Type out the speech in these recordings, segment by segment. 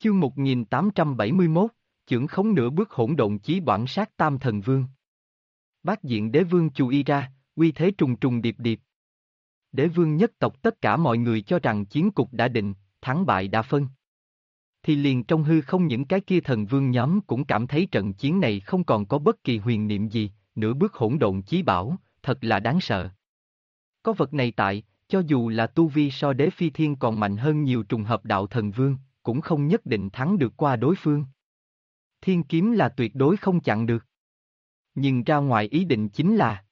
Chương 1871, chưởng khống nửa bước hỗn độn chí boãng sát tam thần vương. Bát diện đế vương chú ý ra, uy thế trùng trùng điệp điệp. Đế vương nhất tộc tất cả mọi người cho rằng chiến cục đã định, thắng bại đã phân. Thì liền trong hư không những cái kia thần vương nhóm cũng cảm thấy trận chiến này không còn có bất kỳ huyền niệm gì, nửa bước hỗn độn chí bảo, thật là đáng sợ. Có vật này tại, cho dù là tu vi so đế phi thiên còn mạnh hơn nhiều trùng hợp đạo thần vương, cũng không nhất định thắng được qua đối phương. Thiên kiếm là tuyệt đối không chặn được. Nhưng ra ngoài ý định chính là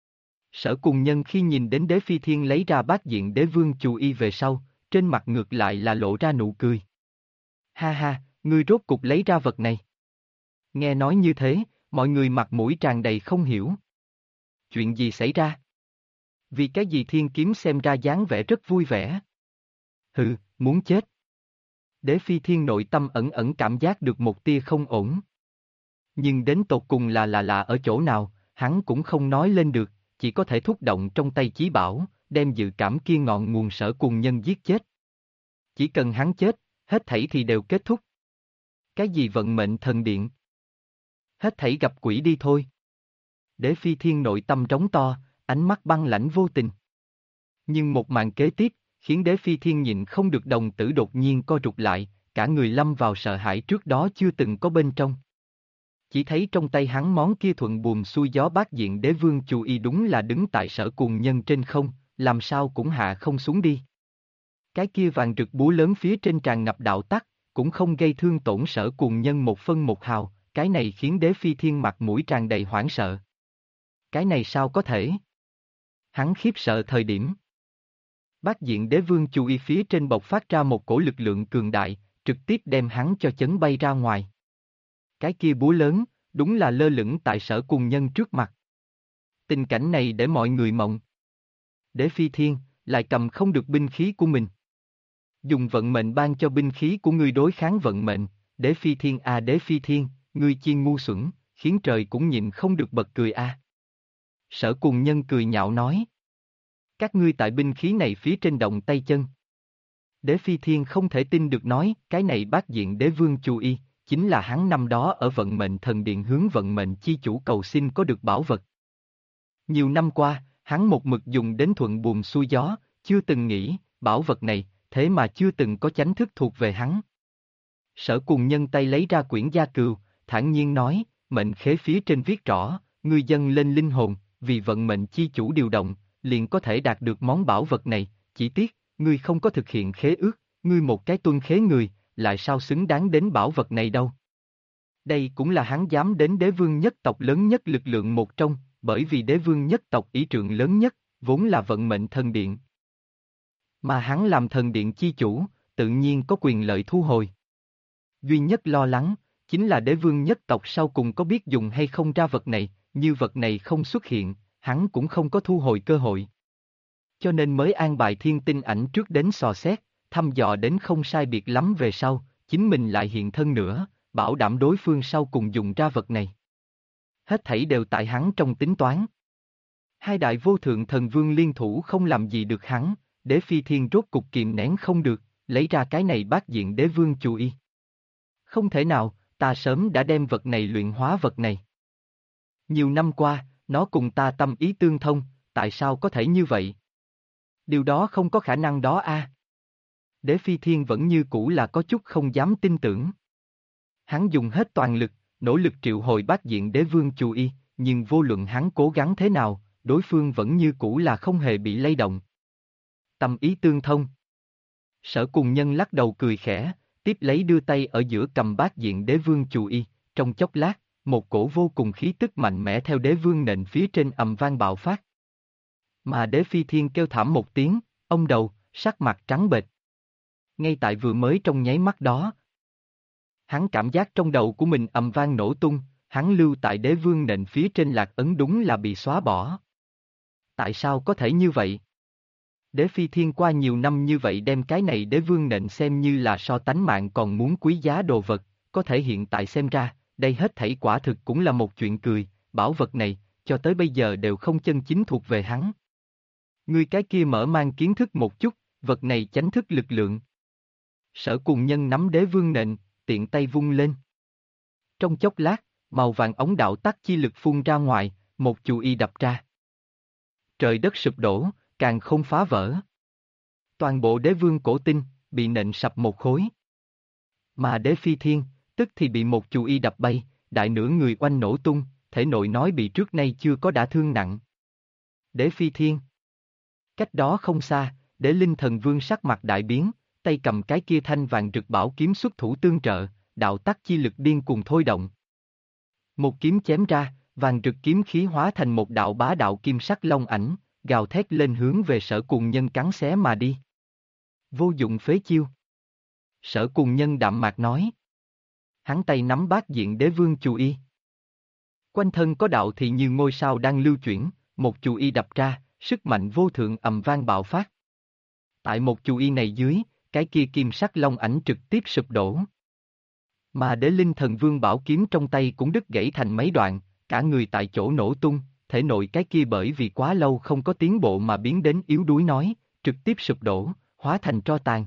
Sở Cùng Nhân khi nhìn đến đế phi thiên lấy ra bát diện đế vương chú y về sau, trên mặt ngược lại là lộ ra nụ cười. Ha ha, ngươi rốt cục lấy ra vật này. Nghe nói như thế, mọi người mặt mũi tràn đầy không hiểu. Chuyện gì xảy ra? Vì cái gì thiên kiếm xem ra dáng vẻ rất vui vẻ? Hừ, muốn chết. Đế phi thiên nội tâm ẩn ẩn cảm giác được một tia không ổn. Nhưng đến tột cùng là ở chỗ nào, hắn cũng không nói lên được, chỉ có thể thúc động trong tay chí bảo, đem dự cảm kia ngọn nguồn Sở Cùng Nhân giết chết. Chỉ cần hắn chết, hết thảy thì đều kết thúc. Cái gì vận mệnh thần điện? Hết thảy gặp quỷ đi thôi. Đế phi thiên nội tâm trống to, ánh mắt băng lãnh vô tình. Nhưng một màn kế tiếp, khiến đế phi thiên nhịn không được đồng tử đột nhiên co rụt lại, cả người lâm vào sợ hãi trước đó chưa từng có bên trong. Chỉ thấy trong tay hắn món kia thuận buồm xuôi gió bát diện đế vương chú y đúng là đứng tại Sở Cùng Nhân trên không, làm sao cũng hạ không xuống đi. Cái kia vàng rực búa lớn phía trên tràn ngập đạo tắc, cũng không gây thương tổn Sở Cùng Nhân một phân một hào, cái này khiến đế phi thiên mặt mũi tràn đầy hoảng sợ. Cái này sao có thể? Hắn khiếp sợ thời điểm. Bát diện đế vương chú y phía trên bộc phát ra một cổ lực lượng cường đại, trực tiếp đem hắn cho chấn bay ra ngoài. Cái kia búa lớn, đúng là lơ lửng tại Sở Cùng Nhân trước mặt. Tình cảnh này để mọi người mộng. Đế phi thiên, lại cầm không được binh khí của mình. Dùng vận mệnh ban cho binh khí của ngươi đối kháng vận mệnh, đế phi thiên à đế phi thiên, ngươi chi ngu xuẩn, khiến trời cũng nhịn không được bật cười a. Sở Cùng Nhân cười nhạo nói. Các ngươi tại binh khí này phía trên động tay chân. Đế phi thiên không thể tin được nói, cái này bát diện đế vương chú y, chính là hắn năm đó ở vận mệnh thần điện hướng vận mệnh chi chủ cầu xin có được bảo vật. Nhiều năm qua, hắn một mực dùng đến thuận buồm xuôi gió, chưa từng nghĩ, bảo vật này, thế mà chưa từng có chánh thức thuộc về hắn. Sở Cùng Nhân tay lấy ra quyển gia cừu, thản nhiên nói, mệnh khế phía trên viết rõ, ngươi dâng lên linh hồn, vì vận mệnh chi chủ điều động, liền có thể đạt được món bảo vật này, chỉ tiếc, ngươi không có thực hiện khế ước, ngươi một cái tuân khế người, lại sao xứng đáng đến bảo vật này đâu. Đây cũng là hắn dám đến đế vương nhất tộc lớn nhất lực lượng một trong, bởi vì đế vương nhất tộc ý trượng lớn nhất, vốn là vận mệnh thần điện. Mà hắn làm thần điện chi chủ, tự nhiên có quyền lợi thu hồi. Duy nhất lo lắng, chính là đế vương nhất tộc sau cùng có biết dùng hay không ra vật này, như vật này không xuất hiện, hắn cũng không có thu hồi cơ hội. Cho nên mới an bài Thiên Tinh Ảnh trước đến dò xét, thăm dò đến không sai biệt lắm về sau, chính mình lại hiện thân nữa, bảo đảm đối phương sau cùng dùng ra vật này. Hết thảy đều tại hắn trong tính toán. Hai đại vô thượng thần vương liên thủ không làm gì được hắn, đế phi thiên rốt cục kìm nén không được, lấy ra cái này bát diện đế vương chú y. Không thể nào, ta sớm đã đem vật này luyện hóa vật này. Nhiều năm qua, nó cùng ta tâm ý tương thông, tại sao có thể như vậy? Điều đó không có khả năng đó a. Đế phi thiên vẫn như cũ là có chút không dám tin tưởng. Hắn dùng hết toàn lực, nỗ lực triệu hồi bát diện đế vương chú y, nhưng vô luận hắn cố gắng thế nào, đối phương vẫn như cũ là không hề bị lay động. Tâm ý tương thông. Sở Cùng Nhân lắc đầu cười khẽ, tiếp lấy đưa tay ở giữa cầm bát diện đế vương chú y, trong chốc lát, một cổ vô cùng khí tức mạnh mẽ theo đế vương nện phía trên ầm vang bạo phát. Mà đế phi thiên kêu thảm một tiếng, ông đầu, sắc mặt trắng bệch. Ngay tại vừa mới trong nháy mắt đó, hắn cảm giác trong đầu của mình ầm vang nổ tung, hắn lưu tại đế vương nện phía trên lạc ấn đúng là bị xóa bỏ. Tại sao có thể như vậy? Đế phi thiên qua nhiều năm như vậy đem cái này đế vương nện xem như là so tánh mạng còn muốn quý giá đồ vật, có thể hiện tại xem ra, đây hết thảy quả thực cũng là một chuyện cười, bảo vật này, cho tới bây giờ đều không chân chính thuộc về hắn. Ngươi cái kia mở mang kiến thức một chút, vật này chánh thức lực lượng. Sở Cùng Nhân nắm đế vương nện, tiện tay vung lên. Trong chốc lát, màu vàng ống đạo tắc chi lực phun ra ngoài, một chù y đập ra. Trời đất sụp đổ, càng không phá vỡ. Toàn bộ đế vương cổ tinh, bị nện sập một khối. Mà đế phi thiên, tức thì bị một chù y đập bay, đại nửa người oanh nổ tung, thể nội nói bị trước nay chưa có đả thương nặng. Đế phi thiên. Cách đó không xa, đế linh thần vương sắc mặt đại biến, tay cầm cái kia thanh vàng rực bảo kiếm xuất thủ tương trợ, đạo tắc chi lực điên cuồng thôi động. Một kiếm chém ra, vàng rực kiếm khí hóa thành một đạo bá đạo kim sắc long ảnh, gào thét lên hướng về Sở Cùng Nhân cắn xé mà đi. Vô dụng phế chiêu. Sở Cùng Nhân đạm mạc nói. Hắn tay nắm bát diện đế vương chù y. Quanh thân có đạo thì như ngôi sao đang lưu chuyển, một chù y đập ra, sức mạnh vô thượng ầm vang bạo phát. Tại một chù y này dưới, cái kia kim sắc long ảnh trực tiếp sụp đổ. Mà đế linh thần vương bảo kiếm trong tay cũng đứt gãy thành mấy đoạn, cả người tại chỗ nổ tung, thể nội cái kia bởi vì quá lâu không có tiến bộ mà biến đến yếu đuối nói, trực tiếp sụp đổ, hóa thành tro tàn.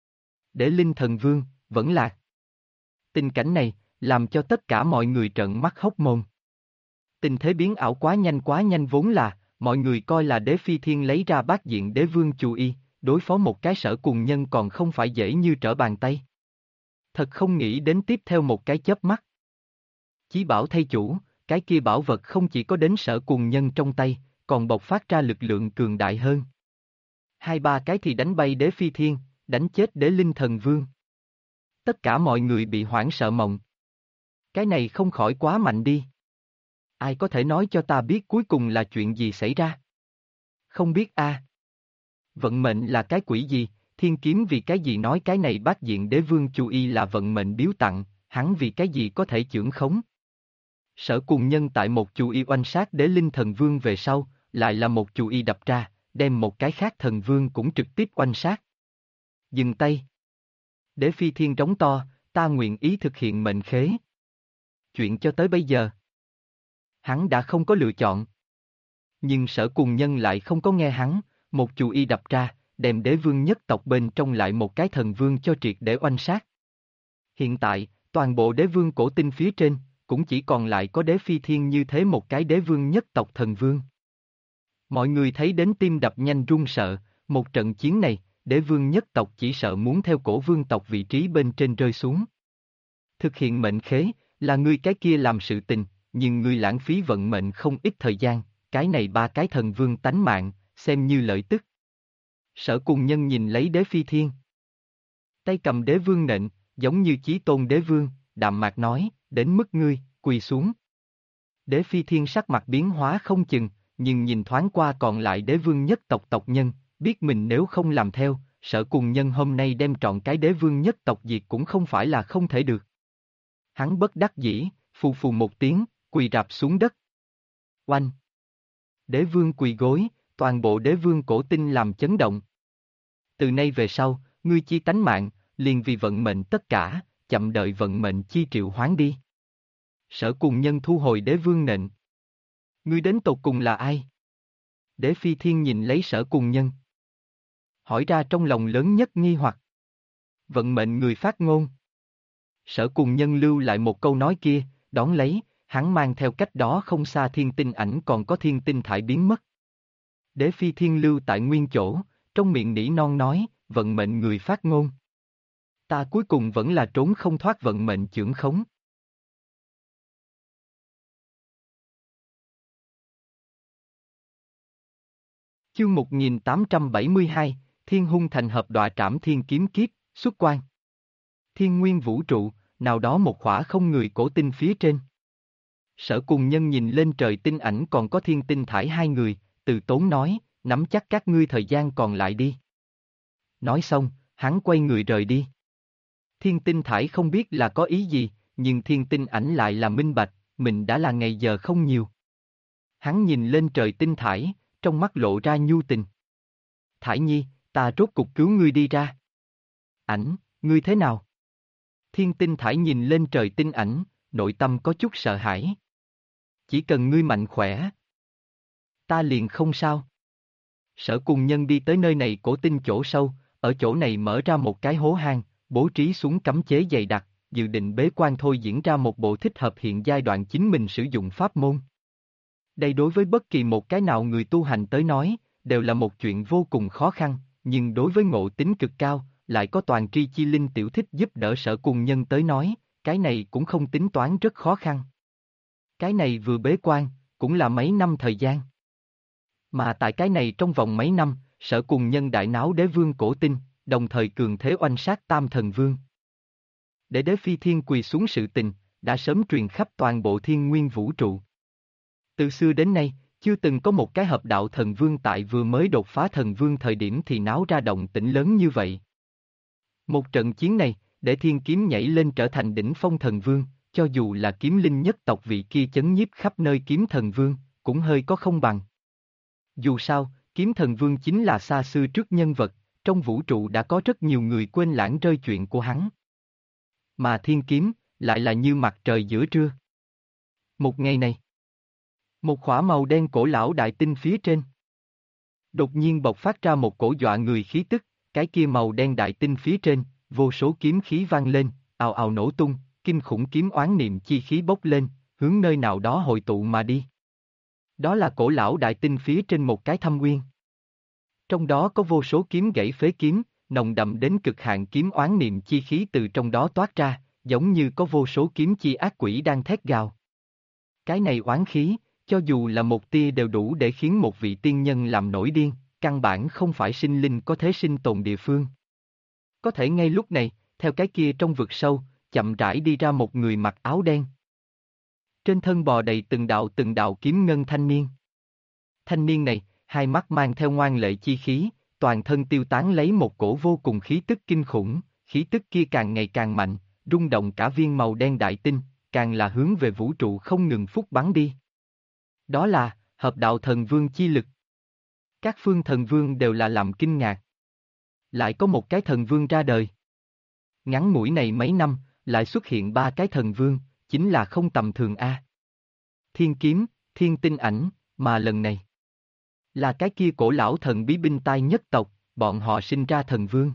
Đế linh thần vương, vẫn lạc. Tình cảnh này, làm cho tất cả mọi người trợn mắt hốc mồm. Tình thế biến ảo quá nhanh vốn là, mọi người coi là đế phi thiên lấy ra bát diện đế vương chù y, đối phó một cái Sở Cùng Nhân còn không phải dễ như trở bàn tay. Thật không nghĩ đến tiếp theo một cái chớp mắt. Chí bảo thay chủ, cái kia bảo vật không chỉ có đến Sở Cùng Nhân trong tay, còn bộc phát ra lực lượng cường đại hơn. Hai ba cái thì đánh bay đế phi thiên, đánh chết đế linh thần vương. Tất cả mọi người bị hoảng sợ mộng. Cái này không khỏi quá mạnh đi. Ai có thể nói cho ta biết cuối cùng là chuyện gì xảy ra? Không biết a. Vận mệnh là cái quỷ gì? Thiên kiếm vì cái gì nói cái này bát diện đế vương chù y là vận mệnh biếu tặng, hắn vì cái gì có thể chưởng khống? Sở Cùng Nhân tại một chù y oanh sát đế linh thần vương về sau, lại là một chù y đập ra, đem một cái khác thần vương cũng trực tiếp oanh sát. Dừng tay. Đế phi thiên trống to, ta nguyện ý thực hiện mệnh khế. Chuyện cho tới bây giờ, hắn đã không có lựa chọn. Nhưng Sở Cùng Nhân lại không có nghe hắn, một chù y đập ra, đem đế vương nhất tộc bên trong lại một cái thần vương cho triệt để oanh sát. Hiện tại, toàn bộ đế vương cổ tinh phía trên, cũng chỉ còn lại có đế phi thiên như thế một cái đế vương nhất tộc thần vương. Mọi người thấy đến tim đập nhanh run sợ, một trận chiến này, đế vương nhất tộc chỉ sợ muốn theo cổ vương tộc vị trí bên trên rơi xuống. Thực hiện mệnh khế, là ngươi cái kia làm sự tình, nhưng ngươi lãng phí vận mệnh không ít thời gian, cái này ba cái thần vương tánh mạng, xem như lợi tức. Sở Cùng Nhân nhìn lấy đế phi thiên. Tay cầm đế vương nện, giống như chí tôn đế vương, đạm mạc nói, đến mức ngươi, quỳ xuống. Đế phi thiên sắc mặt biến hóa không chừng, nhưng nhìn thoáng qua còn lại đế vương nhất tộc tộc nhân, biết mình nếu không làm theo, Sở Cùng Nhân hôm nay đem trọn cái đế vương nhất tộc diệt cũng không phải là không thể được. Hắn bất đắc dĩ, phù phù một tiếng, quỳ rạp xuống đất. Oanh! Đế vương quỳ gối, toàn bộ đế vương cổ tinh làm chấn động. Từ nay về sau, ngươi chi tánh mạng, liền vì vận mệnh tất cả, chậm đợi vận mệnh chi triệu hoán đi. Sở Cùng Nhân thu hồi đế vương nện. Ngươi đến tột cùng là ai? Đế phi thiên nhìn lấy Sở Cùng Nhân. Hỏi ra trong lòng lớn nhất nghi hoặc. Vận mệnh người phát ngôn. Sở Cùng Nhân lưu lại một câu nói kia, đón lấy, hắn mang theo cách đó không xa thiên tinh ảnh còn có thiên tinh thải biến mất. Đế phi thiên lưu tại nguyên chỗ, trong miệng nỉ non nói, vận mệnh người phát ngôn. Ta cuối cùng vẫn là trốn không thoát vận mệnh chưởng khống. Chương 1872, Thiên Hung thành hợp đọa trảm thiên kiếm kiếp, xuất quan. Thiên nguyên vũ trụ, nào đó một khỏa không người cổ tinh phía trên. Sở Cùng Nhân nhìn lên trời tinh ảnh còn có thiên tinh thải hai người, từ tốn nói, nắm chắc các ngươi thời gian còn lại đi. Nói xong, hắn quay người rời đi. Thiên tinh thải không biết là có ý gì, nhưng thiên tinh ảnh lại là minh bạch, mình đã là ngày giờ không nhiều. Hắn nhìn lên trời tinh thải, trong mắt lộ ra nhu tình. Thải nhi, ta rốt cục cứu ngươi đi ra. Ảnh, ngươi thế nào? Thiên tinh thải nhìn lên trời tinh ảnh, nội tâm có chút sợ hãi. Chỉ cần ngươi mạnh khỏe, ta liền không sao. Sở Cùng Nhân đi tới nơi này cổ tinh chỗ sâu, ở chỗ này mở ra một cái hố hang, bố trí xuống cấm chế dày đặc, dự định bế quan thôi diễn ra một bộ thích hợp hiện giai đoạn chính mình sử dụng pháp môn. Đây đối với bất kỳ một cái nào người tu hành tới nói, đều là một chuyện vô cùng khó khăn, nhưng đối với ngộ tính cực cao, lại có toàn tri chi linh tiểu thích giúp đỡ Sở Cùng Nhân tới nói, cái này cũng không tính toán rất khó khăn. Cái này vừa bế quan, cũng là mấy năm thời gian. Mà tại cái này trong vòng mấy năm, Sở Cùng Nhân đại náo đế vương cổ tinh, đồng thời cường thế oanh sát Tam Thần Vương. Để đế phi thiên quỳ xuống sự tình, đã sớm truyền khắp toàn bộ thiên nguyên vũ trụ. Từ xưa đến nay, chưa từng có một cái hợp đạo thần vương tại vừa mới đột phá thần vương thời điểm thì náo ra động tĩnh lớn như vậy. Một trận chiến này, để thiên kiếm nhảy lên trở thành đỉnh phong thần vương, cho dù là kiếm linh nhất tộc vị kia chấn nhiếp khắp nơi kiếm thần vương, cũng hơi có không bằng. Dù sao, kiếm thần vương chính là xa xưa trước nhân vật, trong vũ trụ đã có rất nhiều người quên lãng rơi chuyện của hắn. Mà thiên kiếm, lại là như mặt trời giữa trưa. Một ngày này, một khỏa màu đen cổ lão đại tinh phía trên. Đột nhiên bộc phát ra một cổ dọa người khí tức, cái kia màu đen đại tinh phía trên, vô số kiếm khí vang lên, ào ào nổ tung, kinh khủng kiếm oán niệm chi khí bốc lên, hướng nơi nào đó hội tụ mà đi. Đó là cổ lão đại tinh phía trên một cái thâm uyên. Trong đó có vô số kiếm gãy phế kiếm, nồng đậm đến cực hạn kiếm oán niệm chi khí từ trong đó toát ra, giống như có vô số kiếm chi ác quỷ đang thét gào. Cái này oán khí, cho dù là một tia đều đủ để khiến một vị tiên nhân làm nổi điên, căn bản không phải sinh linh có thể sinh tồn địa phương. Có thể ngay lúc này, theo cái kia trong vực sâu, chậm rãi đi ra một người mặc áo đen. Trên thân bò đầy từng đạo kiếm ngân thanh niên. Thanh niên này, hai mắt mang theo ngoan lệ chi khí, toàn thân tiêu tán lấy một cổ vô cùng khí tức kinh khủng, khí tức kia càng ngày càng mạnh, rung động cả viên màu đen đại tinh, càng là hướng về vũ trụ không ngừng phúc bắn đi. Đó là, hợp đạo thần vương chi lực. Các phương thần vương đều là làm kinh ngạc. Lại có một cái thần vương ra đời. Ngắn ngủi này mấy năm, lại xuất hiện ba cái thần vương, chính là không tầm thường a. Thiên kiếm, thiên tinh ảnh, mà lần này là cái kia cổ lão thần bí binh tai nhất tộc, bọn họ sinh ra thần vương.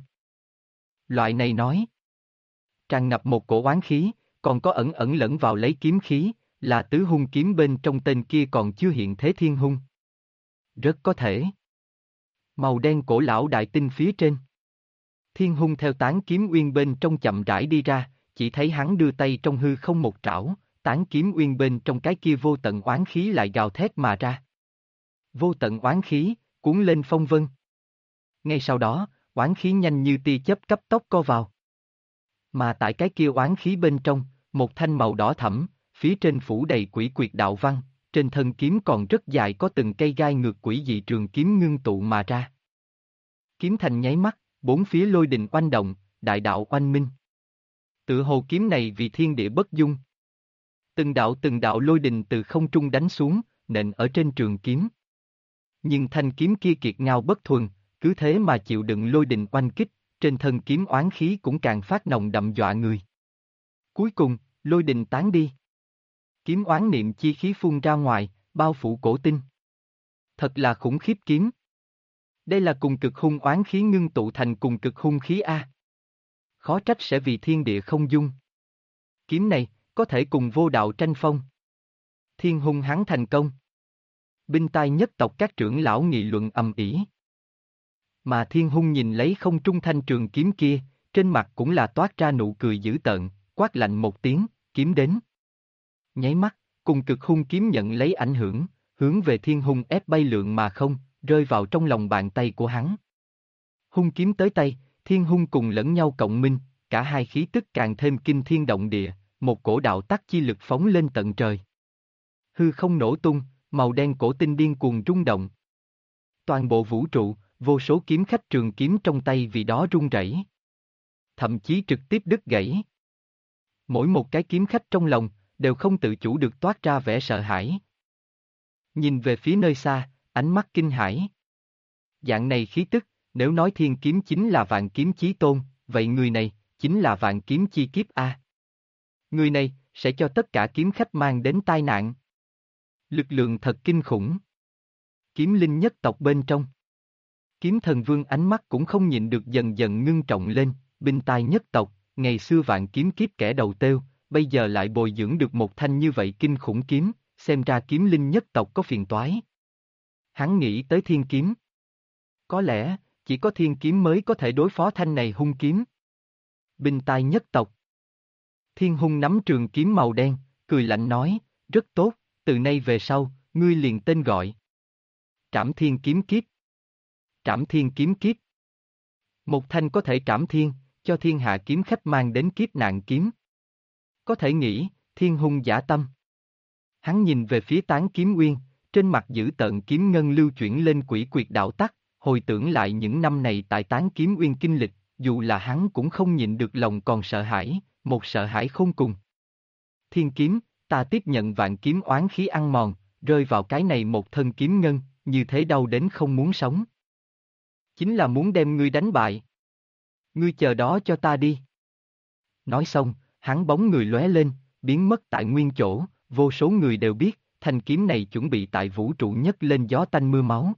Loại này nói, tràn ngập một cổ oán khí, còn có ẩn ẩn lẫn vào lấy kiếm khí, là tứ hung kiếm bên trong tên kia còn chưa hiện thế thiên hung. Rất có thể. Màu đen cổ lão đại tinh phía trên. Thiên hung theo tán kiếm uyên bên trong chậm rãi đi ra, chỉ thấy hắn đưa tay trong hư không một trảo, tán kiếm uyên bên trong cái kia vô tận oán khí lại gào thét mà ra. Vô tận oán khí, cuốn lên phong vân. Ngay sau đó, oán khí nhanh như tia chớp cấp tốc co vào. Mà tại cái kia oán khí bên trong, một thanh màu đỏ thẫm, phía trên phủ đầy quỷ quyệt đạo văn, trên thân kiếm còn rất dài có từng cây gai ngược quỷ dị trường kiếm ngưng tụ mà ra. Kiếm thành nháy mắt, bốn phía lôi đình oanh động, đại đạo oanh minh. Tự hồ kiếm này vì thiên địa bất dung. Từng đạo lôi đình từ không trung đánh xuống, nện ở trên trường kiếm. Nhưng thanh kiếm kia kiệt ngao bất thuần, cứ thế mà chịu đựng lôi đình oanh kích, trên thân kiếm oán khí cũng càng phát nồng đậm dọa người. Cuối cùng, lôi đình tán đi. Kiếm oán niệm chi khí phun ra ngoài, bao phủ cổ tinh. Thật là khủng khiếp kiếm. Đây là cùng cực hung oán khí ngưng tụ thành cùng cực hung khí A. Khó trách sẽ vì thiên địa không dung. Kiếm này, có thể cùng vô đạo tranh phong. Thiên hung hắn thành công. Binh tai nhất tộc các trưởng lão nghị luận ầm ĩ. Mà thiên hung nhìn lấy không trung thanh trường kiếm kia, trên mặt cũng là toát ra nụ cười dữ tợn, quát lạnh một tiếng, kiếm đến. Nháy mắt, cùng cực hung kiếm nhận lấy ảnh hưởng, hướng về thiên hung ép bay lượn mà không, rơi vào trong lòng bàn tay của hắn. Hung kiếm tới tay, thiên hung cùng lẫn nhau cộng minh, cả hai khí tức càng thêm kinh thiên động địa, một cổ đạo tắc chi lực phóng lên tận trời. Hư không nổ tung, màu đen cổ tinh điên cuồng rung động. Toàn bộ vũ trụ, vô số kiếm khách trường kiếm trong tay vì đó rung rẩy. Thậm chí trực tiếp đứt gãy. Mỗi một cái kiếm khách trong lòng, đều không tự chủ được toát ra vẻ sợ hãi. Nhìn về phía nơi xa, ánh mắt kinh hãi. Dạng này khí tức, nếu nói thiên kiếm chính là vạn kiếm chí tôn, vậy người này, chính là vạn kiếm chi kiếp A. Người này, sẽ cho tất cả kiếm khách mang đến tai nạn. Lực lượng thật kinh khủng. Kiếm linh nhất tộc bên trong. Kiếm thần vương ánh mắt cũng không nhịn được dần dần ngưng trọng lên, binh tai nhất tộc, ngày xưa vạn kiếm kiếp kẻ đầu têu, bây giờ lại bồi dưỡng được một thanh như vậy kinh khủng kiếm, xem ra kiếm linh nhất tộc có phiền toái. Hắn nghĩ tới thiên kiếm. Có lẽ, chỉ có thiên kiếm mới có thể đối phó thanh này hung kiếm. Binh tai nhất tộc. Thiên hung nắm trường kiếm màu đen, cười lạnh nói, rất tốt, từ nay về sau, ngươi liền tên gọi. Trảm thiên kiếm kiếp. Trảm thiên kiếm kiếp. Một thanh có thể trảm thiên, cho thiên hạ kiếm khách mang đến kiếp nạn kiếm. Có thể nghĩ, thiên hung dã tâm. Hắn nhìn về phía Tán Kiếm Uyên, trên mặt giữ tợn kiếm ngân lưu chuyển lên quỷ quyệt đạo tắc, hồi tưởng lại những năm này tại Tán Kiếm Uyên kinh lịch, dù là hắn cũng không nhịn được lòng còn sợ hãi, một sợ hãi khôn cùng. Thiên kiếm, ta tiếp nhận vạn kiếm oán khí ăn mòn, rơi vào cái này một thân kiếm ngân, như thế đau đến không muốn sống. Chính là muốn đem ngươi đánh bại. Ngươi chờ đó cho ta đi. Nói xong, hắn bóng người lóe lên, biến mất tại nguyên chỗ, vô số người đều biết, thanh kiếm này chuẩn bị tại vũ trụ nhất lên gió tanh mưa máu.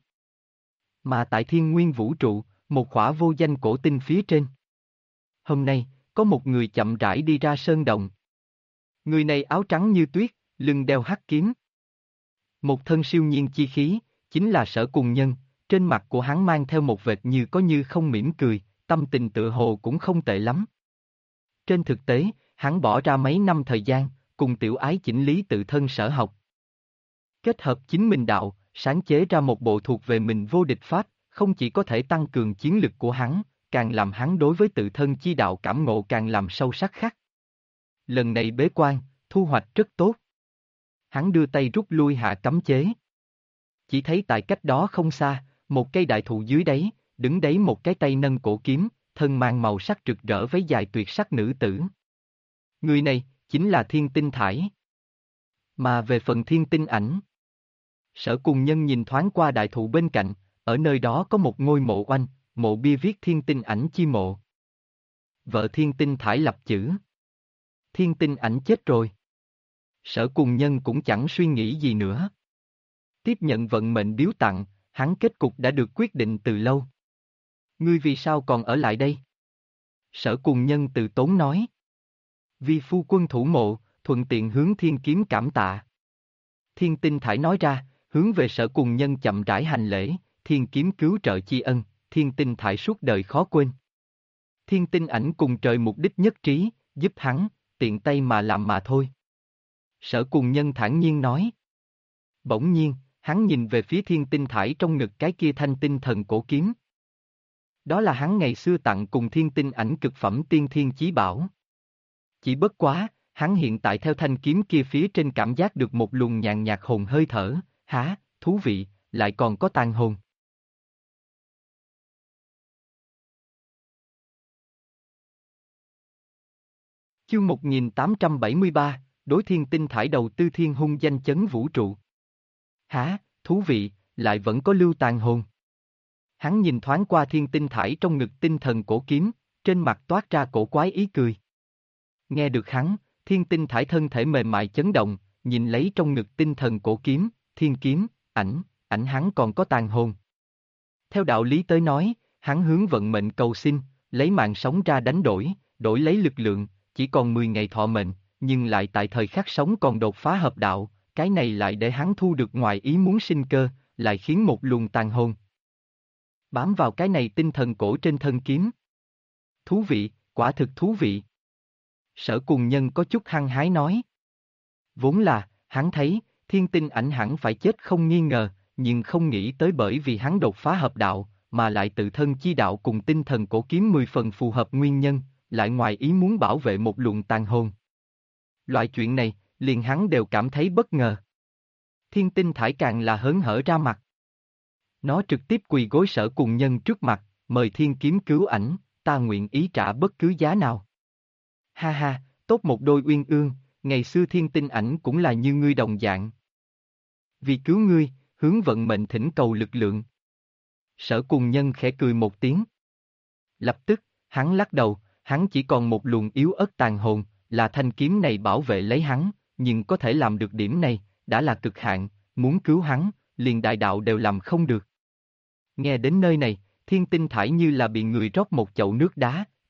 Mà tại thiên nguyên vũ trụ, một khỏa vô danh cổ tinh phía trên. Hôm nay, có một người chậm rãi đi ra sơn động. Người này áo trắng như tuyết, lưng đeo hắc kiếm. Một thân siêu nhiên chi khí, chính là Sở Cùng Nhân, trên mặt của hắn mang theo một vệt như có như không mỉm cười, tâm tình tựa hồ cũng không tệ lắm. Trên thực tế, hắn bỏ ra mấy năm thời gian, cùng tiểu ái chỉnh lý tự thân sở học. Kết hợp chính mình đạo, sáng chế ra một bộ thuộc về mình vô địch pháp, không chỉ có thể tăng cường chiến lực của hắn, càng làm hắn đối với tự thân chi đạo cảm ngộ càng làm sâu sắc khắc. Lần này bế quan, thu hoạch rất tốt. Hắn đưa tay rút lui hạ cấm chế. Chỉ thấy tại cách đó không xa, một cây đại thụ dưới đáy, đứng đấy một cái tay nâng cổ kiếm, thân mang màu sắc rực rỡ váy dài tuyệt sắc nữ tử. Người này, chính là Thiên Tinh Thải. Mà về phần Thiên Tinh Ảnh, Sở Cùng Nhân nhìn thoáng qua đại thụ bên cạnh, ở nơi đó có một ngôi mộ oanh, mộ bia viết Thiên Tinh Ảnh chi mộ. Vợ Thiên Tinh Thải lập chữ. Thiên Tinh Ảnh chết rồi. Sở Cùng Nhân cũng chẳng suy nghĩ gì nữa. Tiếp nhận vận mệnh biếu tặng, hắn kết cục đã được quyết định từ lâu. Ngươi vì sao còn ở lại đây? Sở Cùng Nhân từ tốn nói. Vì phu quân thủ mộ, thuận tiện hướng thiên kiếm cảm tạ. Thiên Tinh Thải nói ra, hướng về Sở Cùng Nhân chậm rãi hành lễ, thiên kiếm cứu trợ chi ân, Thiên Tinh Thải suốt đời khó quên. Thiên Tinh Ảnh cùng trời mục đích nhất trí, giúp hắn, tiện tay mà làm mà thôi. Sở Cùng Nhân thản nhiên nói. Bỗng nhiên, hắn nhìn về phía Thiên Tinh Thải trong ngực cái kia thanh tinh thần cổ kiếm. Đó là hắn ngày xưa tặng cùng Thiên Tinh Ảnh cực phẩm tiên thiên chí bảo. Chỉ bất quá, hắn hiện tại theo thanh kiếm kia phía trên cảm giác được một luồng nhàn nhạt hồn hơi thở, há, thú vị, lại còn có tàn hồn. Chương 1873, đối Thiên Tinh Thải đầu tư thiên hung danh chấn vũ trụ. Há, thú vị, lại vẫn có lưu tàn hồn. Hắn nhìn thoáng qua Thiên Tinh Thải trong ngực tinh thần cổ kiếm, trên mặt toát ra cổ quái ý cười. Nghe được hắn, Thiên Tinh Thải thân thể mềm mại chấn động, nhìn lấy trong ngực tinh thần cổ kiếm, thiên kiếm, ảnh hắn còn có tàn hồn. Theo đạo lý tới nói, hắn hướng vận mệnh cầu xin, lấy mạng sống ra đánh đổi lấy lực lượng, chỉ còn 10 ngày thọ mệnh, nhưng lại tại thời khắc sống còn đột phá hợp đạo, cái này lại để hắn thu được ngoài ý muốn sinh cơ, lại khiến một luồng tàn hồn bám vào cái này tinh thần cổ trên thân kiếm. Thú vị, quả thực thú vị. Sở Cùng Nhân có chút hăng hái nói. Vốn là, hắn thấy, Thiên Tinh Ảnh hẳn phải chết không nghi ngờ, nhưng không nghĩ tới bởi vì hắn đột phá hợp đạo, mà lại tự thân chi đạo cùng tinh thần cổ kiếm 10 phần phù hợp nguyên nhân, lại ngoài ý muốn bảo vệ một luồng tàn hồn. Loại chuyện này, liền hắn đều cảm thấy bất ngờ. Thiên Tinh Thải càng là hớn hở ra mặt. Nó trực tiếp quỳ gối Sở Cùng Nhân trước mặt, mời thiên kiếm cứu ảnh, ta nguyện ý trả bất cứ giá nào. Ha ha, tốt một đôi uyên ương, ngày xưa Thiên Tinh Ảnh cũng là như ngươi đồng dạng. Vì cứu ngươi, hướng vận mệnh thỉnh cầu lực lượng. Sở Cùng Nhân khẽ cười một tiếng. Lập tức, hắn lắc đầu, hắn chỉ còn một luồng yếu ớt tàn hồn, là thanh kiếm này bảo vệ lấy hắn, nhưng có thể làm được điểm này, đã là cực hạn, muốn cứu hắn, liền đại đạo đều làm không được. Nghe đến nơi này, Thiên Tinh Thải như là bị người rót một chậu nước đá,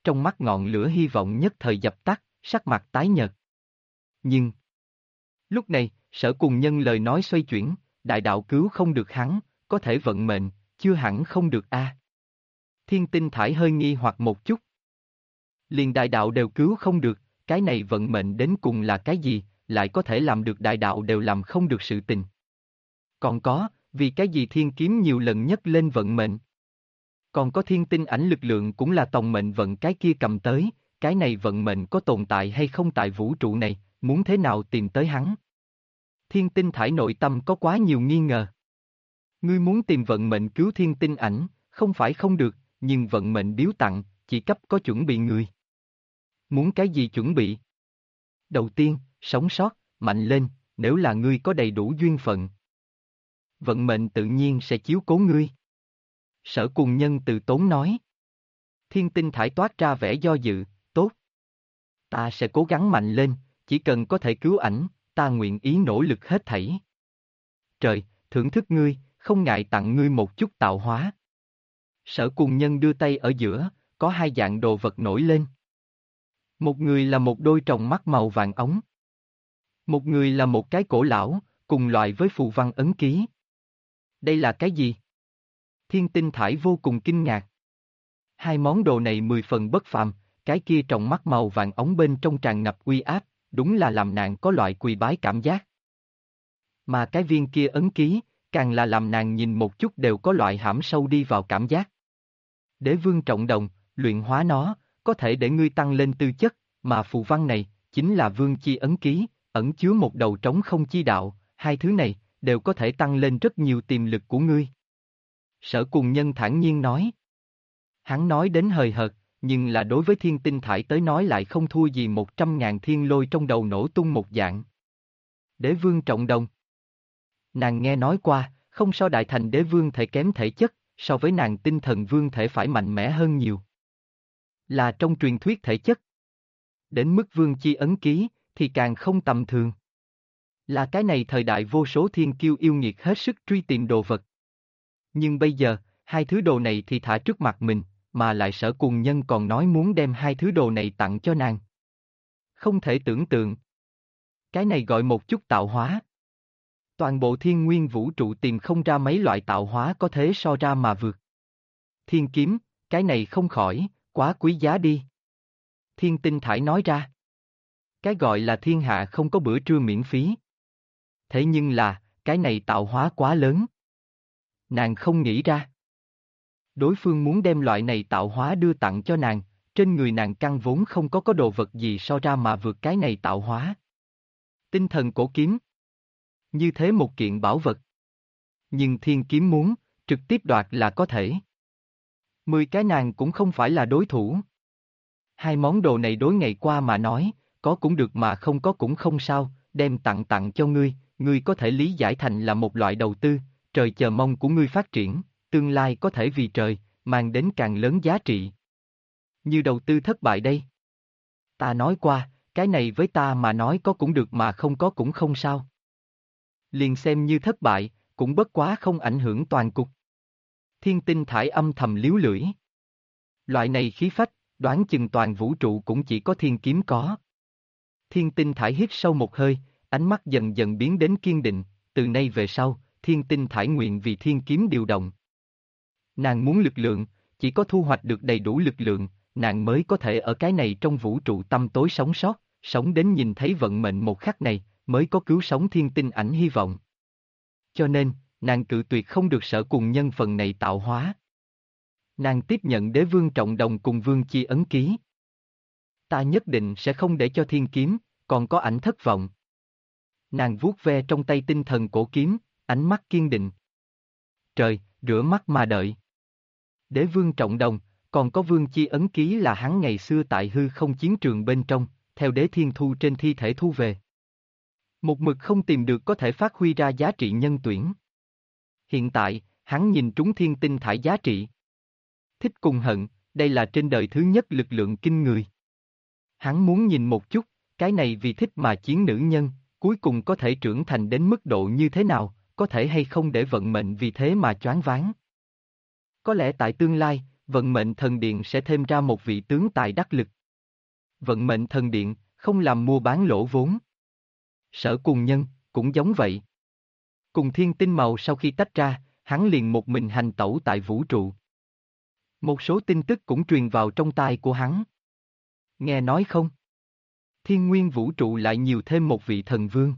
trong mắt ngọn lửa hy vọng nhất thời dập tắt, sắc mặt tái nhợt. Nhưng, lúc này, Sở Cùng Nhân lời nói xoay chuyển, đại đạo cứu không được hắn, có thể vận mệnh, chưa hẳn không được a. Thiên Tinh Thải hơi nghi hoặc một chút. Liền đại đạo đều cứu không được, cái này vận mệnh đến cùng là cái gì, lại có thể làm được đại đạo đều làm không được sự tình. Còn có, vì cái gì thiên kiếm nhiều lần nhấc lên vận mệnh? Còn có thiên tinh ảnh lực lượng cũng là tòng mệnh vận cái kia cầm tới, cái này vận mệnh có tồn tại hay không tại vũ trụ này, muốn thế nào tìm tới hắn? Thiên Tinh Thải nội tâm có quá nhiều nghi ngờ. Ngươi muốn tìm vận mệnh cứu thiên tinh ảnh, không phải không được, nhưng vận mệnh biếu tặng, chỉ cấp có chuẩn bị người. Muốn cái gì chuẩn bị? Đầu tiên, sống sót, mạnh lên, nếu là ngươi có đầy đủ duyên phận. Vận mệnh tự nhiên sẽ chiếu cố ngươi. Sở Cùng Nhân từ tốn nói. Thiên Tinh Thải toát ra vẻ do dự, tốt. Ta sẽ cố gắng mạnh lên, chỉ cần có thể cứu ảnh, ta nguyện ý nỗ lực hết thảy. Trời, thưởng thức ngươi, không ngại tặng ngươi một chút tạo hóa. Sở Cùng Nhân đưa tay ở giữa, có hai dạng đồ vật nổi lên. Một người là một đôi tròng mắt màu vàng ống. Một người là một cái cổ lão, cùng loại với phù văn ấn ký. Đây là cái gì? Thiên Tinh Thải vô cùng kinh ngạc. Hai món đồ này 10 phần bất phàm, cái kia tròng mắt màu vàng ống bên trong tràn ngập uy áp, đúng là làm nàng có loại quỳ bái cảm giác. Mà cái viên kia ấn ký, càng là làm nàng nhìn một chút đều có loại hãm sâu đi vào cảm giác. Đế vương trọng đồng, luyện hóa nó, có thể để ngươi tăng lên tư chất, mà phù văn này, chính là vương chi ấn ký, ẩn chứa một đầu trống không chi đạo, hai thứ này, đều có thể tăng lên rất nhiều tiềm lực của ngươi. Sở Cùng Nhân thản nhiên nói. Hắn nói đến hời hợt, nhưng là đối với Thiên Tinh Thải tới nói lại không thua gì 100.000 thiên lôi trong đầu nổ tung một dạng. Đế vương trọng đồng. Nàng nghe nói qua, không so đại thành đế vương thể kém thể chất, so với nàng tinh thần vương thể phải mạnh mẽ hơn nhiều. Là trong truyền thuyết thể chất. Đến mức vương chi ấn ký, thì càng không tầm thường. Là cái này thời đại vô số thiên kiêu yêu nghiệt hết sức truy tìm đồ vật. Nhưng bây giờ, hai thứ đồ này thì thả trước mặt mình, mà lại Sở Cùng Nhân còn nói muốn đem hai thứ đồ này tặng cho nàng. Không thể tưởng tượng. Cái này gọi một chút tạo hóa. Toàn bộ thiên nguyên vũ trụ tìm không ra mấy loại tạo hóa có thể so ra mà vượt. Thiên kiếm, cái này không khỏi, quá quý giá đi. Thiên Tinh Thải nói ra. Cái gọi là thiên hạ không có bữa trưa miễn phí. Thế nhưng là, cái này tạo hóa quá lớn. Nàng không nghĩ ra. Đối phương muốn đem loại này tạo hóa đưa tặng cho nàng, trên người nàng căn vốn không có đồ vật gì so ra mà vượt cái này tạo hóa. Tinh thần cổ kiếm. Như thế một kiện bảo vật. Nhưng thiên kiếm muốn, trực tiếp đoạt là có thể. 10 cái nàng cũng không phải là đối thủ. Hai món đồ này đối ngày qua mà nói, có cũng được mà không có cũng không sao, đem tặng cho ngươi, ngươi có thể lý giải thành là một loại đầu tư, trời chờ mong của ngươi phát triển, tương lai có thể vì trời, mang đến càng lớn giá trị. Như đầu tư thất bại đây. Ta nói qua, cái này với ta mà nói có cũng được mà không có cũng không sao. Liền xem như thất bại, cũng bất quá không ảnh hưởng toàn cục. Thiên Tinh Thải âm thầm liếu lưỡi. Loại này khí phách, đoán chừng toàn vũ trụ cũng chỉ có thiên kiếm có. Thiên Tinh Thải hít sâu một hơi, ánh mắt dần dần biến đến kiên định, từ nay về sau, Thiên Tinh Thải nguyện vì thiên kiếm điều động. Nàng muốn lực lượng, chỉ có thu hoạch được đầy đủ lực lượng, nàng mới có thể ở cái này trong vũ trụ tăm tối sống sót, sống đến nhìn thấy vận mệnh một khắc này, mới có cứu sống thiên tinh ảnh hy vọng. Cho nên, nàng cự tuyệt không được Sở Cùng Nhân phần này tạo hóa. Nàng tiếp nhận đế vương trọng đồng cùng vương chi ấn ký. Ta nhất định sẽ không để cho thiên kiếm, còn có ảnh thất vọng. Nàng vuốt ve trong tay tinh thần cổ kiếm, ánh mắt kiên định. Trời, rửa mắt mà đợi. Đế vương trọng đồng, còn có vương chi ấn ký là hắn ngày xưa tại hư không chiến trường bên trong, theo đế thiên thu trên thi thể thu về. Một mực không tìm được có thể phát huy ra giá trị nhân tuyển. Hiện tại, hắn nhìn trúng Thiên Tinh Thải giá trị. Thích cùng hận, đây là trên đời thứ nhất lực lượng kinh người. Hắn muốn nhìn một chút, cái này vì thích mà chiến nữ nhân, cuối cùng có thể trưởng thành đến mức độ như thế nào, có thể hay không để vận mệnh vì thế mà choáng váng. Có lẽ tại tương lai, Vận mệnh thần điện sẽ thêm ra một vị tướng tài đắc lực. Vận mệnh thần điện, không làm mua bán lỗ vốn. Sở Cùng Nhân, cũng giống vậy. Cùng Thiên Tinh Màu sau khi tách ra, hắn liền một mình hành tẩu tại vũ trụ. Một số tin tức cũng truyền vào trong tai của hắn. Nghe nói không? Thiên nguyên vũ trụ lại nhiều thêm một vị thần vương.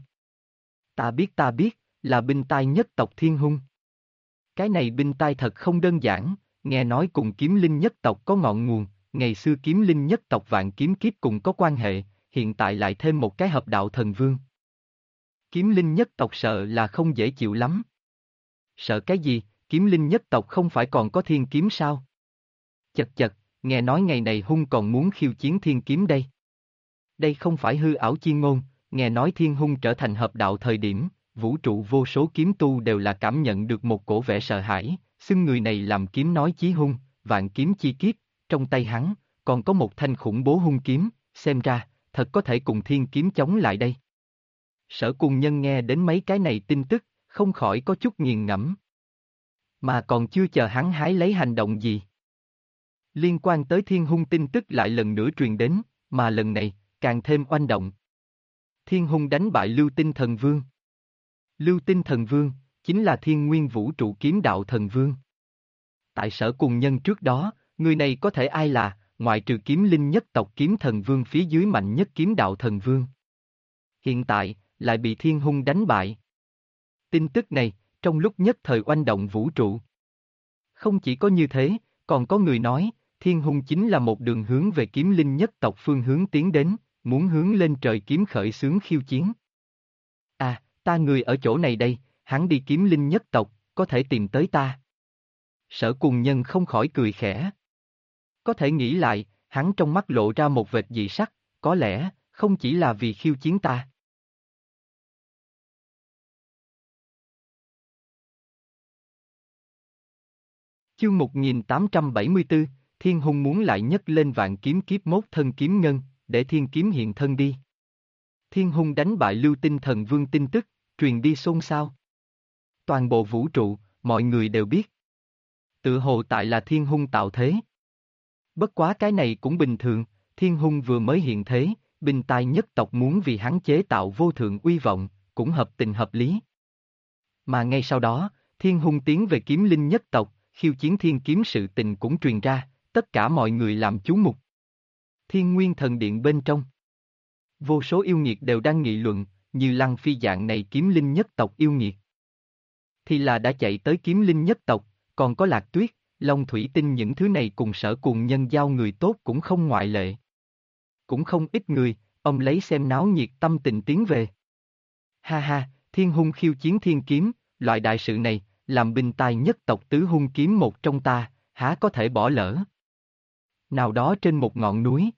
Ta biết, là binh tai nhất tộc Thiên Hung. Cái này binh tai thật không đơn giản, nghe nói cùng kiếm linh nhất tộc có ngọn nguồn, ngày xưa kiếm linh nhất tộc Vạn Kiếm Kiếp cùng có quan hệ, hiện tại lại thêm một cái hợp đạo thần vương. Kiếm linh nhất tộc sợ là không dễ chịu lắm. Sợ cái gì, kiếm linh nhất tộc không phải còn có thiên kiếm sao? Chật chật, nghe nói ngày này Hung còn muốn khiêu chiến thiên kiếm đây. Đây không phải hư ảo chi ngôn, nghe nói Thiên Hung trở thành hợp đạo thời điểm, vũ trụ vô số kiếm tu đều là cảm nhận được một cổ vẻ sợ hãi, xưng người này làm kiếm nói chí hung, vạn kiếm chi kiếp, trong tay hắn, còn có một thanh khủng bố hung kiếm, xem ra, thật có thể cùng thiên kiếm chống lại đây. Sở Cùng Nhân nghe đến mấy cái này tin tức, không khỏi có chút nghiền ngẫm. Mà còn chưa chờ hắn hái lấy hành động gì. Liên quan tới Thiên Hung tin tức lại lần nữa truyền đến, mà lần này, càng thêm oanh động. Thiên Hung đánh bại Lưu Tinh Thần Vương. Lưu Tinh Thần Vương, chính là Thiên Nguyên Vũ Trụ Kiếm Đạo Thần Vương. Tại Sở Cùng Nhân trước đó, người này có thể ai là, ngoại trừ kiếm linh nhất tộc Kiếm Thần Vương phía dưới mạnh nhất Kiếm Đạo Thần Vương. Hiện tại, lại bị Thiên Hung đánh bại. Tin tức này, trong lúc nhất thời oanh động vũ trụ. Không chỉ có như thế, còn có người nói, Thiên Hung chính là một đường hướng về kiếm linh nhất tộc phương hướng tiến đến, muốn hướng lên trời kiếm khởi xướng khiêu chiến. À, ta người ở chỗ này đây, hắn đi kiếm linh nhất tộc, có thể tìm tới ta. Sở Cùng Nhân không khỏi cười khẽ. Có thể nghĩ lại, hắn trong mắt lộ ra một vệt dị sắc, có lẽ, không chỉ là vì khiêu chiến ta. Chương 1874, Thiên Hung muốn lại nhấc lên Vạn Kiếm Kiếp mốt thân kiếm ngân, để thiên kiếm hiện thân đi. Thiên Hung đánh bại Lưu Tinh Thần Vương tin tức, truyền đi xôn xao. Toàn bộ vũ trụ, mọi người đều biết. Tự hồ tại là Thiên Hung tạo thế. Bất quá cái này cũng bình thường, Thiên Hung vừa mới hiện thế, binh tai nhất tộc muốn vì hắn chế tạo vô thượng uy vọng, cũng hợp tình hợp lý. Mà ngay sau đó, Thiên Hung tiến về kiếm linh nhất tộc, khiêu chiến thiên kiếm sự tình cũng truyền ra, tất cả mọi người làm chú mục. Thiên Nguyên Thần Điện bên trong. Vô số yêu nghiệt đều đang nghị luận, như Lăng Phi dạng này kiếm linh nhất tộc yêu nghiệt. Thì là đã chạy tới kiếm linh nhất tộc, còn có Lạc Tuyết, Long Thủy Tinh những thứ này cùng Sở Cùng Nhân giao người tốt cũng không ngoại lệ. Cũng không ít người, ông lấy xem náo nhiệt tâm tình tiến về. Ha ha, Thiên Hung khiêu chiến thiên kiếm, loại đại sự này, làm binh tai nhất tộc tứ hung kiếm một trong ta, há có thể bỏ lỡ. Nào đó trên một ngọn núi.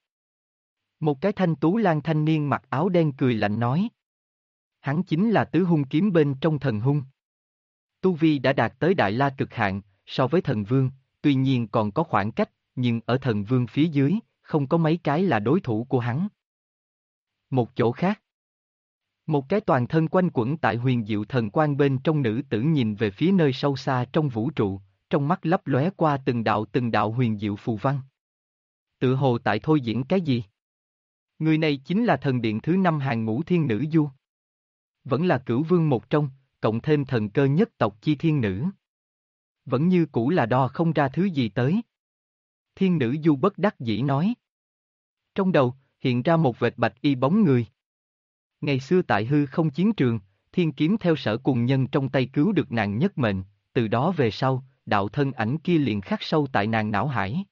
Một cái thanh tú lang thanh niên mặc áo đen cười lạnh nói. Hắn chính là tứ hung kiếm bên trong thần hung. Tu Vi đã đạt tới đại la cực hạn, so với thần vương, tuy nhiên còn có khoảng cách, nhưng ở thần vương phía dưới, không có mấy cái là đối thủ của hắn. Một chỗ khác. Một cái toàn thân quanh quẩn tại huyền diệu thần quang bên trong nữ tử nhìn về phía nơi sâu xa trong vũ trụ, trong mắt lấp lóe qua từng đạo huyền diệu phù văn. Tự hồ tại thôi diễn cái gì? Người này chính là thần điện thứ 5 hàng ngũ thiên nữ du. Vẫn là cửu vương một trong, cộng thêm thần cơ nhất tộc chi thiên nữ. Vẫn như cũ là đo không ra thứ gì tới. Thiên nữ du bất đắc dĩ nói. Trong đầu, hiện ra một vệt bạch y bóng người. Ngày xưa tại hư không chiến trường, thiên kiếm theo Sở Cùng Nhân trong tay cứu được nàng nhất mệnh, từ đó về sau, đạo thân ảnh kia liền khắc sâu tại nàng não hải.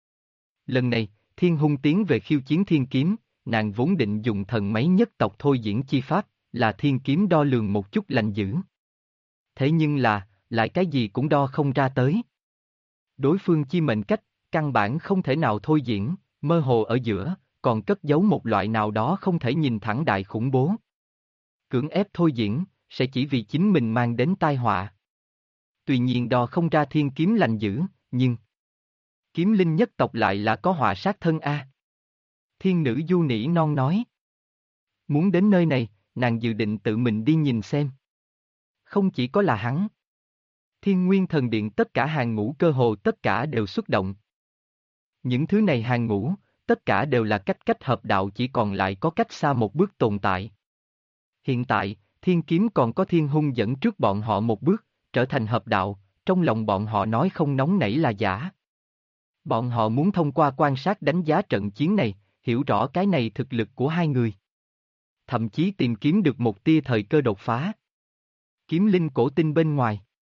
Lần này, Thiên Hung tiến về khiêu chiến thiên kiếm, nàng vốn định dùng thần máy nhất tộc thôi diễn chi pháp, là thiên kiếm đo lường một chút lành dữ. Thế nhưng là, lại cái gì cũng đo không ra tới. Đối phương chi mệnh cách, căn bản không thể nào thôi diễn, mơ hồ ở giữa, còn cất giấu một loại nào đó không thể nhìn thẳng đại khủng bố. Cưỡng ép thôi diễn, sẽ chỉ vì chính mình mang đến tai họa. Tuy nhiên đo không ra thiên kiếm lành dữ, nhưng kiếm linh nhất tộc lại là có họa sát thân a. Thiên nữ du nỉ non nói. Muốn đến nơi này, nàng dự định tự mình đi nhìn xem. Không chỉ có là hắn. Thiên Nguyên Thần Điện tất cả hàng ngũ cơ hồ tất cả đều xuất động. Những thứ này hàng ngũ, tất cả đều là cách hợp đạo, chỉ còn lại có cách xa một bước tồn tại. Hiện tại, thiên kiếm còn có thiên hung dẫn trước bọn họ một bước, trở thành hợp đạo, trong lòng bọn họ nói không nóng nảy là giả. Bọn họ muốn thông qua quan sát đánh giá trận chiến này, hiểu rõ cái này thực lực của hai người. Thậm chí tìm kiếm được một tia thời cơ đột phá. Kiếm linh cổ tinh bên ngoài.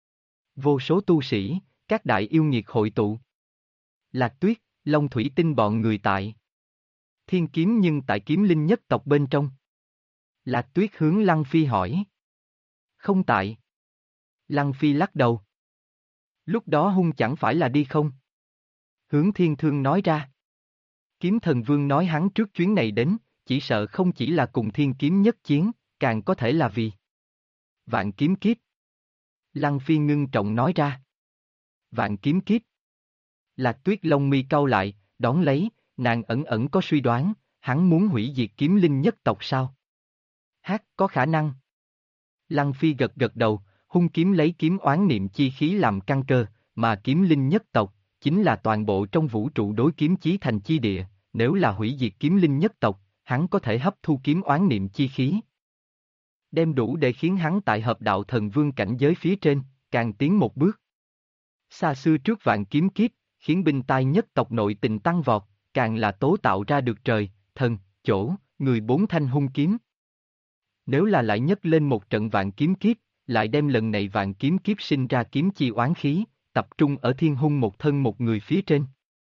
Vô số tu sĩ, các đại yêu nghiệt hội tụ. Lạc Tuyết, Long Thủy Tinh bọn người tại. Thiên kiếm nhưng tại kiếm linh nhất tộc bên trong. Lạc Tuyết hướng Lăng Phi hỏi. Không tại. Lăng Phi lắc đầu. Lúc đó hung chẳng phải là đi không? Hướng Thiên Thương nói ra. Kiếm Thần Vương nói hắn trước chuyến này đến, chỉ sợ không chỉ là cùng thiên kiếm nhất chiến, càng có thể là vì Vạn kiếm kiếp. Lăng Phi ngưng trọng nói ra. Vạn kiếm kiếp. Lạc Tuyết lông mi cau lại, đón lấy, nàng ẩn ẩn có suy đoán, hắn muốn hủy diệt kiếm linh nhất tộc sao? Có khả năng. Lăng Phi gật gật đầu, hung kiếm lấy kiếm oán niệm chi khí làm căn cơ, mà kiếm linh nhất tộc, chính là toàn bộ trong vũ trụ đối kiếm chí thành chi địa, nếu là hủy diệt kiếm linh nhất tộc, hắn có thể hấp thu kiếm oán niệm chi khí. Đem đủ để khiến hắn tại hợp đạo thần vương cảnh giới phía trên, càng tiến một bước. Xa xưa trước vạn kiếm kiếp, khiến binh tai nhất tộc nội tình tăng vọt, càng là tố tạo ra được trời, thần, chỗ, người bốn thanh hung kiếm. Nếu là lại nhấc lên một trận vạn kiếm kiếp, lại đem lần này vạn kiếm kiếp sinh ra kiếm chi oán khí, tập trung ở thiên hung một thân một người phía trên.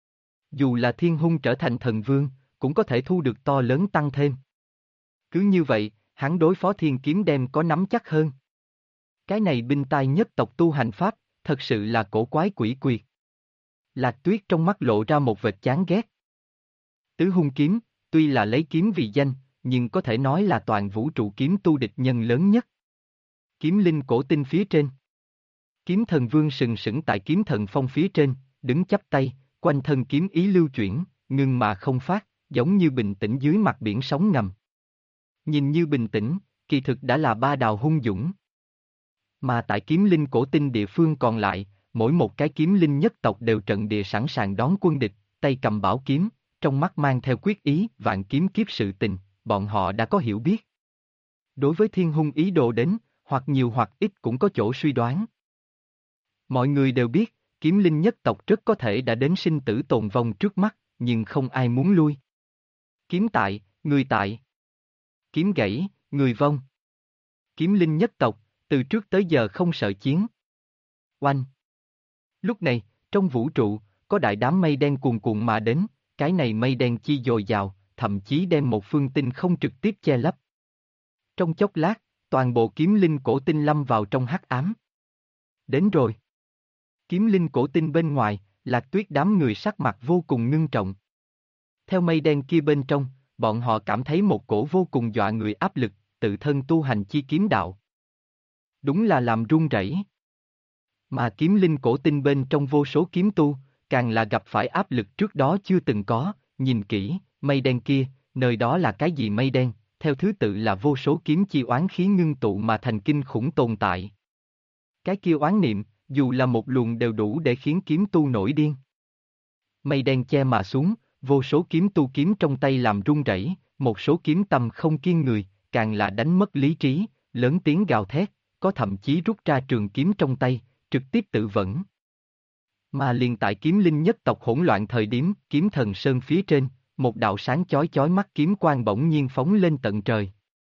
Dù là thiên hung trở thành thần vương, cũng có thể thu được to lớn tăng thêm. Cứ như vậy, hắn đối phó thiên kiếm đem có nắm chắc hơn. Cái này binh tai nhất tộc tu hành pháp, thật sự là cổ quái quỷ quyệt. Lạc Tuyết trong mắt lộ ra một vệt chán ghét. Tứ hung kiếm, tuy là lấy kiếm vì danh, nhưng có thể nói là toàn vũ trụ kiếm tu địch nhân lớn nhất. Kiếm linh cổ tinh phía trên. Kiếm thần vương sừng sững tại kiếm thần phong phía trên, đứng chắp tay, quanh thân kiếm ý lưu chuyển, ngưng mà không phát, giống như bình tĩnh dưới mặt biển sóng ngầm. Nhìn như bình tĩnh, kỳ thực đã là ba đào hung dũng. Mà tại kiếm linh cổ tinh địa phương còn lại, mỗi một cái kiếm linh nhất tộc đều trận địa sẵn sàng đón quân địch, tay cầm bảo kiếm, trong mắt mang theo quyết ý, vạn kiếm kiếp sự tình, bọn họ đã có hiểu biết. Đối với thiên hung ý đồ đến, hoặc nhiều hoặc ít cũng có chỗ suy đoán. Mọi người đều biết, kiếm linh nhất tộc rất có thể đã đến sinh tử tồn vong trước mắt, nhưng không ai muốn lui. Kiếm tại, người tại. Kiếm gãy, người vong. Kiếm linh nhất tộc, từ trước tới giờ không sợ chiến. Oanh! Lúc này, trong vũ trụ, có đại đám mây đen cuồn cuộn mà đến, cái này mây đen chi dồi dào, thậm chí đem một phương tinh không trực tiếp che lấp. Trong chốc lát, toàn bộ kiếm linh cổ tinh lâm vào trong hắc ám. Đến rồi. Kiếm linh cổ tinh bên ngoài, Lạc Tuyết đám người sắc mặt vô cùng ngưng trọng. Theo mây đen kia bên trong, bọn họ cảm thấy một cổ vô cùng dọa người áp lực, tự thân tu hành chi kiếm đạo. Đúng là làm run rẩy. Mà kiếm linh cổ tinh bên trong vô số kiếm tu, càng là gặp phải áp lực trước đó chưa từng có, nhìn kỹ, mây đen kia, nơi đó là cái gì mây đen, theo thứ tự là vô số kiếm chi oán khí ngưng tụ mà thành kinh khủng tồn tại. Cái kia oán niệm, dù là một luồng đều đủ để khiến kiếm tu nổi điên. Mây đen che mà xuống, vô số kiếm tu kiếm trong tay làm run rẩy, một số kiếm tâm không kiên người, càng là đánh mất lý trí, lớn tiếng gào thét, có thậm chí rút ra trường kiếm trong tay, trực tiếp tự vẫn. Mà liền tại kiếm linh nhất tộc hỗn loạn thời điểm, kiếm thần sơn phía trên, một đạo sáng chói chói mắt kiếm quang bỗng nhiên phóng lên tận trời.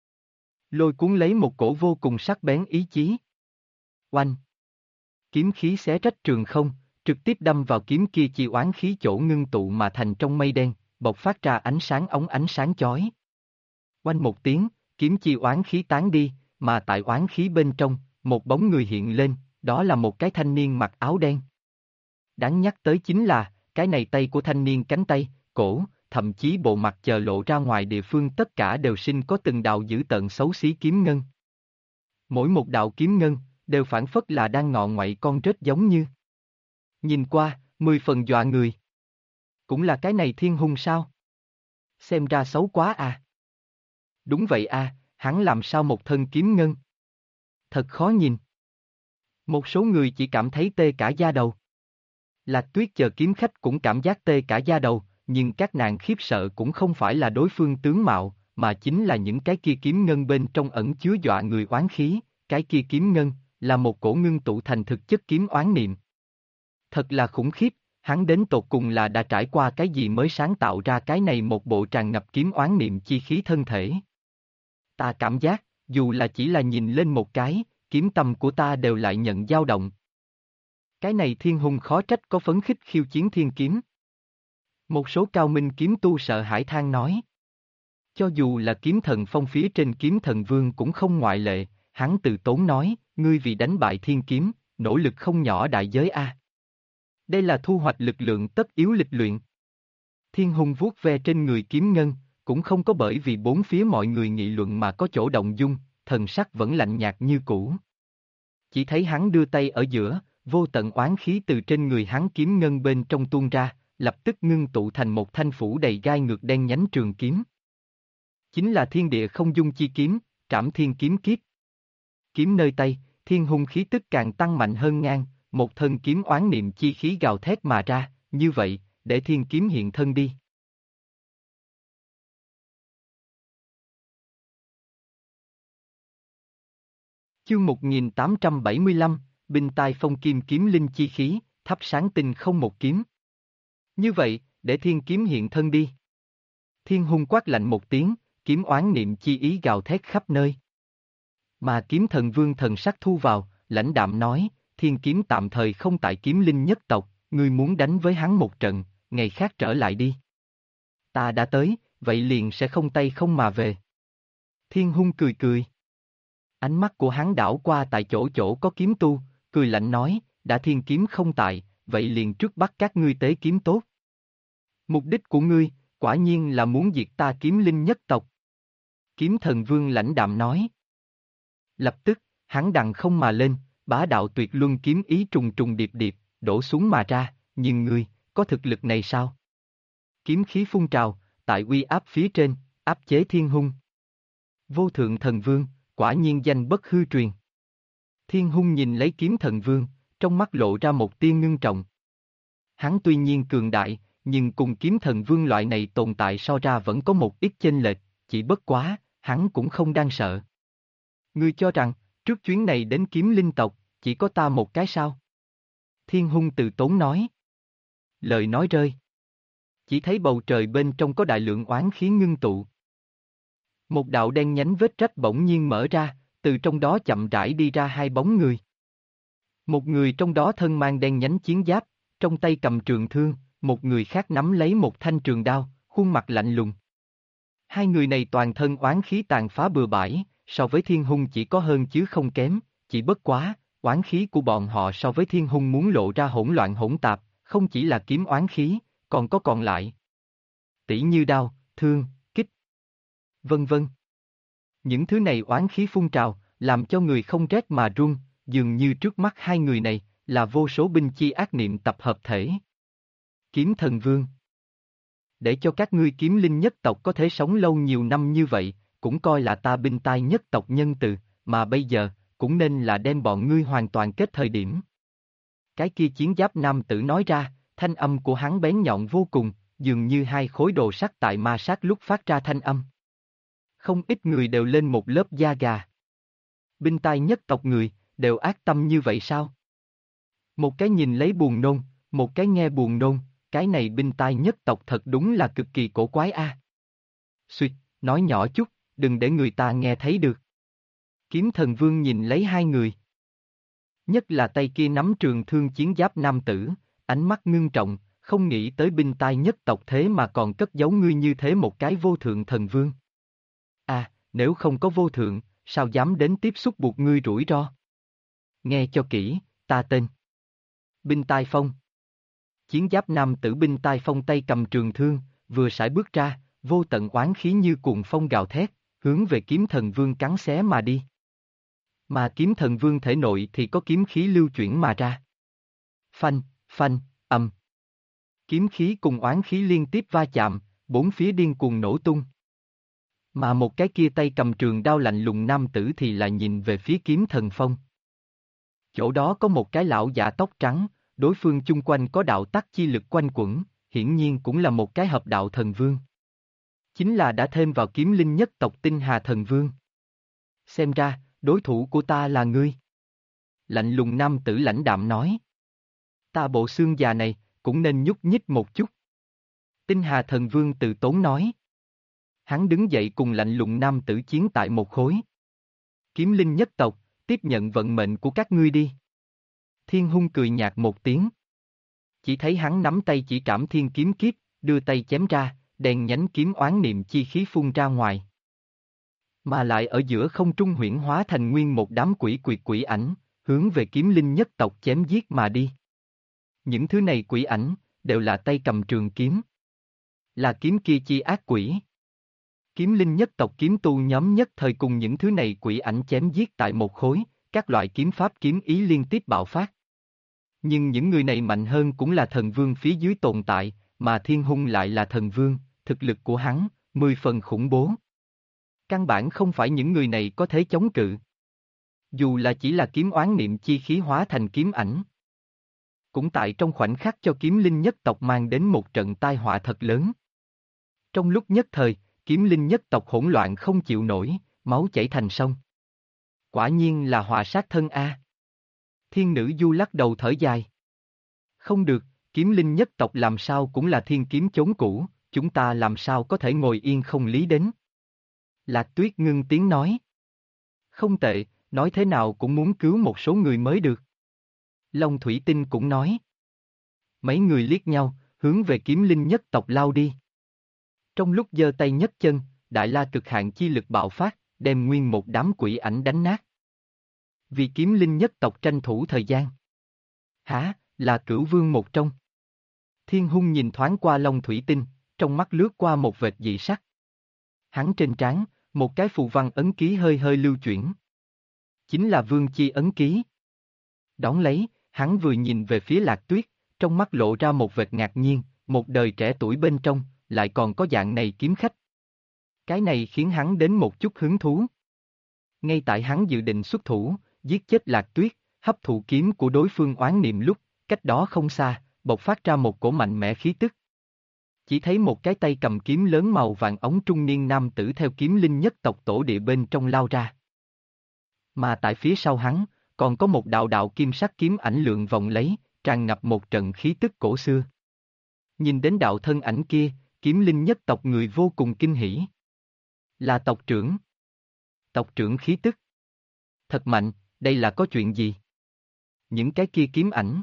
Lôi cuốn lấy một cổ vô cùng sắc bén ý chí. Oanh! Kiếm khí xé rách trường không, trực tiếp đâm vào kiếm kia chi oán khí chỗ ngưng tụ mà thành trong mây đen, bộc phát ra ánh sáng óng ánh sáng chói. Oanh một tiếng, kiếm chi oán khí tán đi, mà tại oán khí bên trong, một bóng người hiện lên, đó là một cái thanh niên mặc áo đen. Đáng nhắc tới chính là, cái này tay của thanh niên cánh tay, cổ, thậm chí bộ mặt chờ lộ ra ngoài địa phương tất cả đều sinh có từng đạo dữ tợn xấu xí kiếm ngân. Mỗi một đạo kiếm ngân, đều phản phất là đang ngọ ngoại con rết giống như. Nhìn qua, 10 phần dọa người. Cũng là cái này thiên hung sao? Xem ra xấu quá à. Đúng vậy à, hắn làm sao một thân kiếm ngân? Thật khó nhìn. Một số người chỉ cảm thấy tê cả da đầu. Lạc Tuyết chờ kiếm khách cũng cảm giác tê cả da đầu, nhưng các nàng khiếp sợ cũng không phải là đối phương tướng mạo, mà chính là những cái kia kiếm ngân bên trong ẩn chứa dọa người oán khí, cái kia kiếm ngân, là một cổ ngưng tụ thành thực chất kiếm oán niệm. Thật là khủng khiếp, hắn đến tột cùng là đã trải qua cái gì mới sáng tạo ra cái này một bộ tràn ngập kiếm oán niệm chi khí thân thể. Ta cảm giác, dù là chỉ là nhìn lên một cái, kiếm tâm của ta đều lại nhận dao động. Cái này Thiên Hùng khó trách có phấn khích khiêu chiến thiên kiếm. Một số cao minh kiếm tu sợ hãi than nói. Cho dù là kiếm thần phong phía trên kiếm thần vương cũng không ngoại lệ, hắn từ tốn nói, ngươi vì đánh bại thiên kiếm, nỗ lực không nhỏ đại giới a. Đây là thu hoạch lực lượng tất yếu lịch luyện. Thiên Hùng vuốt ve trên người kiếm ngân, cũng không có bởi vì bốn phía mọi người nghị luận mà có chỗ động dung, thần sắc vẫn lạnh nhạt như cũ. Chỉ thấy hắn đưa tay ở giữa, vô tận oán khí từ trên người hắn kiếm ngân bên trong tuôn ra, lập tức ngưng tụ thành một thanh phủ đầy gai ngược đen nhánh trường kiếm. Chính là thiên địa không dung chi kiếm, Trảm Thiên Kiếm Kiếp. Kiếm nơi tay, Thiên Hùng khí tức càng tăng mạnh hơn ngang, một thân kiếm oán niệm chi khí gào thét mà ra, như vậy, để thiên kiếm hiện thân đi. Chương 1875, binh tai phong kim kiếm linh chi khí, thắp sáng tinh không một kiếm. Như vậy, để thiên kiếm hiện thân đi. Thiên Hùng quát lạnh một tiếng, kiếm oán niệm chi ý gào thét khắp nơi. Mà kiếm thần vương thần sắc thu vào, lãnh đạm nói, thiên kiếm tạm thời không tại kiếm linh nhất tộc, ngươi muốn đánh với hắn một trận, ngày khác trở lại đi. Ta đã tới, vậy liền sẽ không tay không mà về. Thiên Hùng cười cười. Ánh mắt của hắn đảo qua tại chỗ chỗ có kiếm tu, cười lạnh nói, đã thiên kiếm không tại, vậy liền trước bắt các ngươi tế kiếm tốt. Mục đích của ngươi, quả nhiên là muốn diệt ta kiếm linh nhất tộc. Kiếm thần vương lãnh đạm nói. Lập tức, hắn đằng không mà lên, bá đạo tuyệt luân kiếm ý trùng trùng điệp điệp, đổ xuống mà ra, nhưng ngươi, có thực lực này sao? Kiếm khí phun trào, tại uy áp phía trên, áp chế Thiên Hùng. Vô thượng thần vương, quả nhiên danh bất hư truyền. Thiên Hùng nhìn lấy kiếm thần vương, trong mắt lộ ra một tia ngưng trọng. Hắn tuy nhiên cường đại, nhưng cùng kiếm thần vương loại này tồn tại so ra vẫn có một ít chênh lệch, chỉ bất quá, hắn cũng không đang sợ. Ngươi cho rằng, trước chuyến này đến kiếm linh tộc, chỉ có ta một cái sao? Thiên Hùng từ tốn nói. Lời nói rơi. Chỉ thấy bầu trời bên trong có đại lượng oán khí ngưng tụ. Một đạo đen nhánh vết rách bỗng nhiên mở ra, từ trong đó chậm rãi đi ra hai bóng người. Một người trong đó thân mang đen nhánh chiến giáp, trong tay cầm trường thương, một người khác nắm lấy một thanh trường đao, khuôn mặt lạnh lùng. Hai người này toàn thân oán khí tàn phá bừa bãi, so với Thiên Hùng chỉ có hơn chứ không kém, chỉ bất quá, oán khí của bọn họ so với Thiên Hùng muốn lộ ra hỗn loạn hỗn tạp, không chỉ là kiếm oán khí, còn có còn lại. Tỉ như đao, thương, kích, vân vân. Những thứ này oán khí phun trào, làm cho người không rét mà run, dường như trước mắt hai người này, là vô số binh chi ác niệm tập hợp thể. Kiếm thần vương. Để cho các ngươi kiếm linh nhất tộc có thể sống lâu nhiều năm như vậy, cũng coi là ta binh tai nhất tộc nhân từ, mà bây giờ, cũng nên là đem bọn ngươi hoàn toàn kết thời điểm. Cái kia chiến giáp nam tử nói ra, thanh âm của hắn bén nhọn vô cùng, dường như hai khối đồ sắt tại ma sát lúc phát ra thanh âm. Không ít người đều lên một lớp da gà. Binh tai nhất tộc người, đều ác tâm như vậy sao? Một cái nhìn lấy buồn nôn, một cái nghe buồn nôn, cái này binh tai nhất tộc thật đúng là cực kỳ cổ quái a. Xuyệt, nói nhỏ chút, đừng để người ta nghe thấy được. Kiếm thần vương nhìn lấy hai người. Nhất là tay kia nắm trường thương chiến giáp nam tử, ánh mắt ngưng trọng, không nghĩ tới binh tai nhất tộc thế mà còn cất giấu ngươi như thế một cái vô thượng thần vương. À, nếu không có vô thượng, sao dám đến tiếp xúc buộc ngươi rủi ro? Nghe cho kỹ, ta tên Binh Tai Phong. Chiến giáp nam tử Binh Tai Phong tay cầm trường thương, vừa sải bước ra, vô tận oán khí như cuồng phong gào thét, hướng về kiếm thần vương cắn xé mà đi. Mà kiếm thần vương thể nội thì có kiếm khí lưu chuyển mà ra. Phanh, phanh, ầm. Kiếm khí cùng oán khí liên tiếp va chạm, bốn phía điên cuồng nổ tung. Mà một cái kia tay cầm trường đao lạnh lùng nam tử thì lại nhìn về phía kiếm thần phong. Chỗ đó có một cái lão giả tóc trắng, đối phương chung quanh có đạo tắc chi lực quanh quẩn, hiển nhiên cũng là một cái hợp đạo thần vương. Chính là đã thêm vào kiếm linh nhất tộc Tinh Hà thần vương. Xem ra, đối thủ của ta là ngươi. Lạnh lùng nam tử lãnh đạm nói. Ta bộ xương già này, cũng nên nhúc nhích một chút. Tinh Hà thần vương từ tốn nói. Hắn đứng dậy cùng lạnh lùng nam tử chiến tại một khối. Kiếm linh nhất tộc, tiếp nhận vận mệnh của các ngươi đi. Thiên Hung cười nhạt một tiếng. Chỉ thấy hắn nắm tay chỉ trảm thiên kiếm kiếp, đưa tay chém ra, đèn nhánh kiếm oán niệm chi khí phun ra ngoài. Mà lại ở giữa không trung huyễn hóa thành nguyên một đám quỷ ảnh, hướng về kiếm linh nhất tộc chém giết mà đi. Những thứ này quỷ ảnh, đều là tay cầm trường kiếm. Là kiếm kia chi ác quỷ. Kiếm linh nhất tộc kiếm tu nhóm nhất thời cùng những thứ này quỷ ảnh chém giết tại một khối, các loại kiếm pháp kiếm ý liên tiếp bạo phát. Nhưng những người này mạnh hơn cũng là thần vương phía dưới tồn tại, mà Thiên Hung lại là thần vương, thực lực của hắn, 10 phần khủng bố. Căn bản không phải những người này có thể chống cự. Dù là chỉ là kiếm oán niệm chi khí hóa thành kiếm ảnh. Cũng tại trong khoảnh khắc cho kiếm linh nhất tộc mang đến một trận tai họa thật lớn. Trong lúc nhất thời, kiếm linh nhất tộc hỗn loạn không chịu nổi, máu chảy thành sông. Quả nhiên là họa sát thân a. Thiên nữ du lắc đầu thở dài. Không được, kiếm linh nhất tộc làm sao cũng là thiên kiếm chốn cũ, chúng ta làm sao có thể ngồi yên không lý đến. Lạc Tuyết ngưng tiếng nói. Không tệ, nói thế nào cũng muốn cứu một số người mới được. Long Thủy Tinh cũng nói. Mấy người liếc nhau, hướng về kiếm linh nhất tộc lao đi. Trong lúc giơ tay nhấc chân, đại la cực hạn chi lực bạo phát, đem nguyên một đám quỷ ảnh đánh nát. Vì kiếm linh nhất tộc tranh thủ thời gian. Hả, là cửu vương một trong. Thiên Hung nhìn thoáng qua Long Thủy Tinh, trong mắt lướt qua một vệt dị sắc. Hắn trên trán, một cái phù văn ấn ký hơi hơi lưu chuyển. Chính là vương chi ấn ký. Đón lấy, hắn vừa nhìn về phía Lạc Tuyết, trong mắt lộ ra một vệt ngạc nhiên, một đời trẻ tuổi bên trong, lại còn có dạng này kiếm khách. Cái này khiến hắn đến một chút hứng thú. Ngay tại hắn dự định xuất thủ, giết chết Lạc Tuyết, hấp thụ kiếm của đối phương oán niệm lúc, cách đó không xa, bộc phát ra một cổ mạnh mẽ khí tức. Chỉ thấy một cái tay cầm kiếm lớn màu vàng ống trung niên nam tử theo kiếm linh nhất tộc tổ địa bên trong lao ra. Mà tại phía sau hắn, còn có một đạo đạo kim sắc kiếm ảnh lượn vòng lấy, tràn ngập một trận khí tức cổ xưa. Nhìn đến đạo thân ảnh kia, kiếm linh nhất tộc người vô cùng kinh hỉ. Là tộc trưởng. Tộc trưởng khí tức. Thật mạnh, đây là có chuyện gì? Những cái kia kiếm ảnh.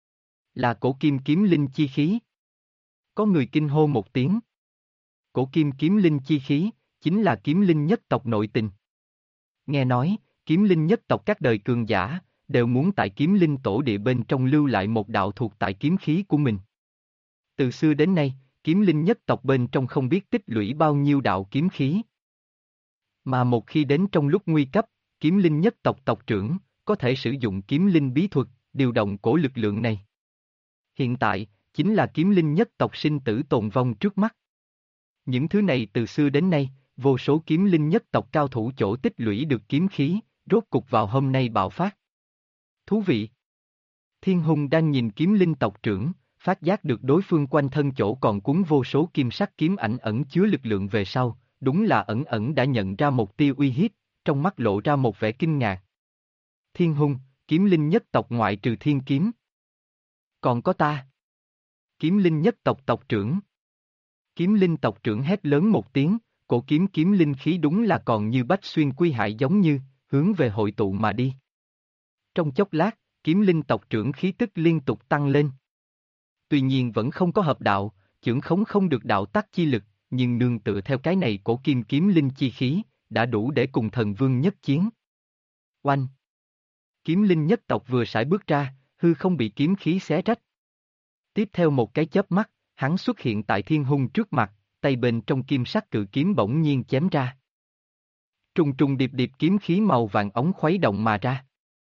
Là cổ kim kiếm linh chi khí. Có người kinh hô một tiếng. Cổ kim kiếm linh chi khí, chính là kiếm linh nhất tộc nội tình. Nghe nói, kiếm linh nhất tộc các đời cường giả, đều muốn tại kiếm linh tổ địa bên trong lưu lại một đạo thuộc tại kiếm khí của mình. Từ xưa đến nay, kiếm linh nhất tộc bên trong không biết tích lũy bao nhiêu đạo kiếm khí. Mà một khi đến trong lúc nguy cấp, kiếm linh nhất tộc tộc trưởng, có thể sử dụng kiếm linh bí thuật, điều động cổ lực lượng này. Hiện tại, chính là kiếm linh nhất tộc sinh tử tồn vong trước mắt. Những thứ này từ xưa đến nay, vô số kiếm linh nhất tộc cao thủ chỗ tích lũy được kiếm khí, rốt cục vào hôm nay bạo phát. Thú vị! Thiên Hung đang nhìn kiếm linh tộc trưởng, phát giác được đối phương quanh thân chỗ còn cuốn vô số kim sắc kiếm ảnh ẩn chứa lực lượng về sau, đúng là ẩn ẩn đã nhận ra một tia uy hiếp, trong mắt lộ ra một vẻ kinh ngạc. Thiên Hung, kiếm linh nhất tộc ngoại trừ thiên kiếm. Còn có ta. Kiếm linh nhất tộc tộc trưởng. Kiếm linh tộc trưởng hét lớn một tiếng, cổ kiếm linh khí đúng là còn như bách xuyên quy hại giống như, hướng về hội tụ mà đi. Trong chốc lát, kiếm linh tộc trưởng khí tức liên tục tăng lên. Tuy nhiên vẫn không có hợp đạo, chưởng khống không được đạo tắc chi lực, nhưng nương tựa theo cái này cổ kiếm linh chi khí, đã đủ để cùng thần vương nhất chiến. Oanh! Kiếm linh nhất tộc vừa sải bước ra, hư không bị kiếm khí xé rách. Tiếp theo một cái chớp mắt, hắn xuất hiện tại Thiên Hung trước mặt, tay bên trong kim sắc cự kiếm bỗng nhiên chém ra. Trùng trùng điệp điệp kiếm khí màu vàng ống khuấy động mà ra.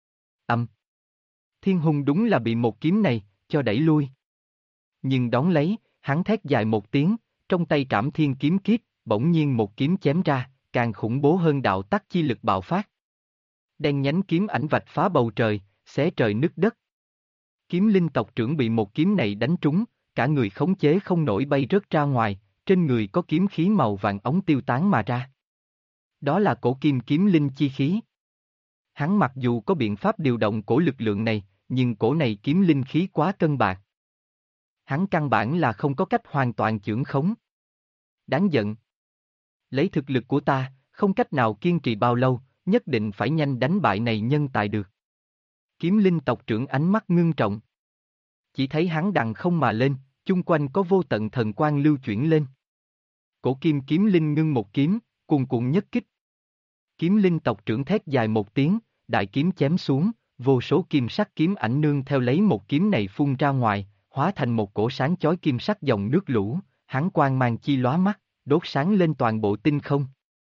Thiên Hung đúng là bị một kiếm này, cho đẩy lui. Nhưng đón lấy, hắn thét dài một tiếng, trong tay trảm thiên kiếm kiếp, bỗng nhiên một kiếm chém ra, càng khủng bố hơn đạo tắc chi lực bạo phát. Đen nhánh kiếm ảnh vạch phá bầu trời, xé trời nứt đất. Kiếm linh tộc trưởng bị một kiếm này đánh trúng, cả người khống chế không nổi bay rớt ra ngoài, trên người có kiếm khí màu vàng ống tiêu tán mà ra. Đó là cổ kim kiếm linh chi khí. Hắn mặc dù có biện pháp điều động cổ lực lượng này, nhưng cổ này kiếm linh khí quá cân bạc. Hắn căn bản là không có cách hoàn toàn chưởng khống. Đáng giận. Lấy thực lực của ta, không cách nào kiên trì bao lâu, nhất định phải nhanh đánh bại này nhân tài được. Kiếm linh tộc trưởng ánh mắt ngưng trọng. Chỉ thấy hắn đằng không mà lên, chung quanh có vô tận thần quang lưu chuyển lên. Cổ kim kiếm linh ngưng một kiếm, cuồn cuộn nhất kích. Kiếm linh tộc trưởng thét dài một tiếng, đại kiếm chém xuống, vô số kim sắc kiếm ảnh nương theo lấy một kiếm này phun ra ngoài, hóa thành một cổ sáng chói kim sắc dòng nước lũ, hắn quang mang chi lóa mắt, đốt sáng lên toàn bộ tinh không.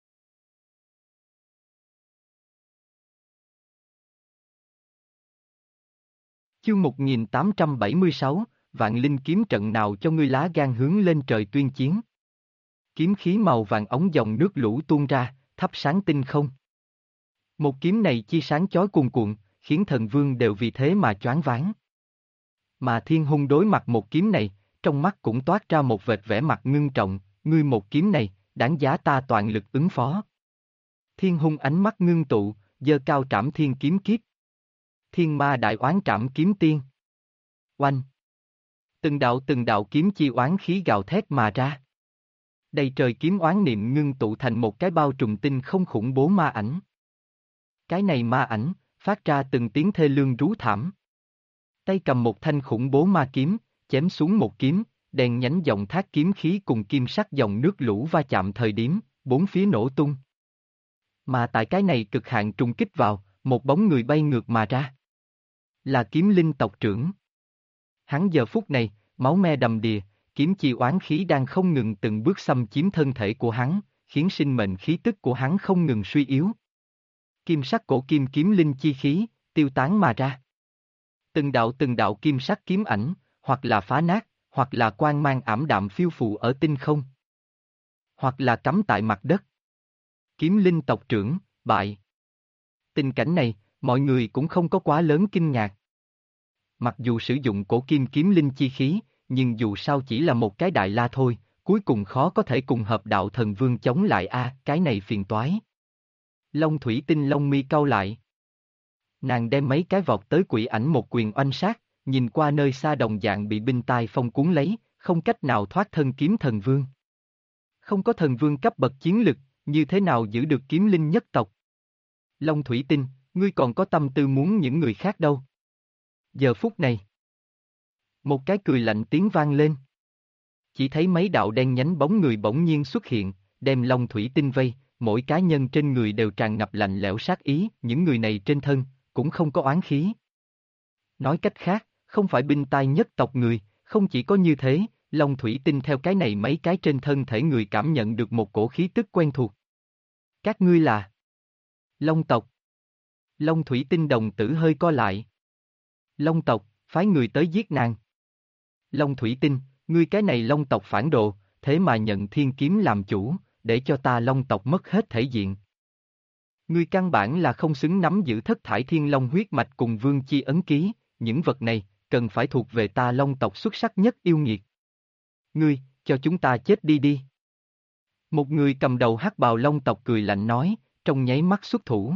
Chương 1876, Vạn Linh kiếm trận nào cho ngươi lá gan hướng lên trời tuyên chiến. Kiếm khí màu vàng ống dòng nước lũ tuôn ra, thắp sáng tinh không. Một kiếm này chi sáng chói cuồn cuộn, khiến thần vương đều vì thế mà choáng váng. Mà Thiên Hung đối mặt một kiếm này, trong mắt cũng toát ra một vệt vẻ mặt ngưng trọng, ngươi một kiếm này, đáng giá ta toàn lực ứng phó. Thiên Hung ánh mắt ngưng tụ, giơ cao trảm thiên kiếm kiếp. Thiên ma đại oán trảm kiếm tiên. Oanh! Từng đạo kiếm chi oán khí gào thét mà ra. Đầy trời kiếm oán niệm ngưng tụ thành một cái bao trùm tinh không khủng bố ma ảnh. Cái này ma ảnh, phát ra từng tiếng thê lương rú thảm. Tay cầm một thanh khủng bố ma kiếm, chém xuống một kiếm, đèn nhánh dòng thác kiếm khí cùng kim sắc dòng nước lũ va chạm thời điểm, bốn phía nổ tung. Mà tại cái này cực hạn trùng kích vào, một bóng người bay ngược mà ra. Là kiếm linh tộc trưởng. Hắn giờ phút này, máu me đầm đìa, kiếm chi oán khí đang không ngừng từng bước xâm chiếm thân thể của hắn, khiến sinh mệnh khí tức của hắn không ngừng suy yếu. Kim sắc cổ kim kiếm linh chi khí, tiêu tán mà ra. Từng đạo kim sắc kiếm ảnh, hoặc là phá nát, hoặc là quang mang ảm đạm phiêu phù ở tinh không. Hoặc là cắm tại mặt đất. Kiếm linh tộc trưởng, bại. Tình cảnh này, mọi người cũng không có quá lớn kinh ngạc. Mặc dù sử dụng cổ kim kiếm linh chi khí, nhưng dù sao chỉ là một cái đại la thôi, cuối cùng khó có thể cùng hợp đạo thần vương chống lại cái này phiền toái. Long thủy tinh lông mi cau lại. Nàng đem mấy cái vọt tới quỷ ảnh một quyền oanh sát, nhìn qua nơi xa đồng dạng bị binh tai phong cuốn lấy, không cách nào thoát thân kiếm thần vương. Không có thần vương cấp bậc chiến lực, như thế nào giữ được kiếm linh nhất tộc? Long thủy tinh, ngươi còn có tâm tư muốn những người khác đâu? Giờ phút này, một cái cười lạnh tiếng vang lên. Chỉ thấy mấy đạo đen nhánh bóng người bỗng nhiên xuất hiện, đem Long thủy tinh vây, mỗi cá nhân trên người đều tràn ngập lạnh lẽo sát ý, những người này trên thân, cũng không có oán khí. Nói cách khác, không phải binh tai nhất tộc người, không chỉ có như thế, Long thủy tinh theo cái này mấy cái trên thân thể người cảm nhận được một cổ khí tức quen thuộc. Các ngươi là Long tộc. Long thủy tinh đồng tử hơi co lại. Long tộc, phái người tới giết nàng. Long thủy tinh, ngươi cái này Long tộc phản đồ, thế mà nhận thiên kiếm làm chủ, để cho ta Long tộc mất hết thể diện. Ngươi căn bản là không xứng nắm giữ thất thải thiên long huyết mạch cùng vương chi ấn ký, những vật này, cần phải thuộc về ta Long tộc xuất sắc nhất yêu nghiệt. Ngươi, cho chúng ta chết đi đi. Một người cầm đầu hắc bào Long tộc cười lạnh nói, trong nháy mắt xuất thủ.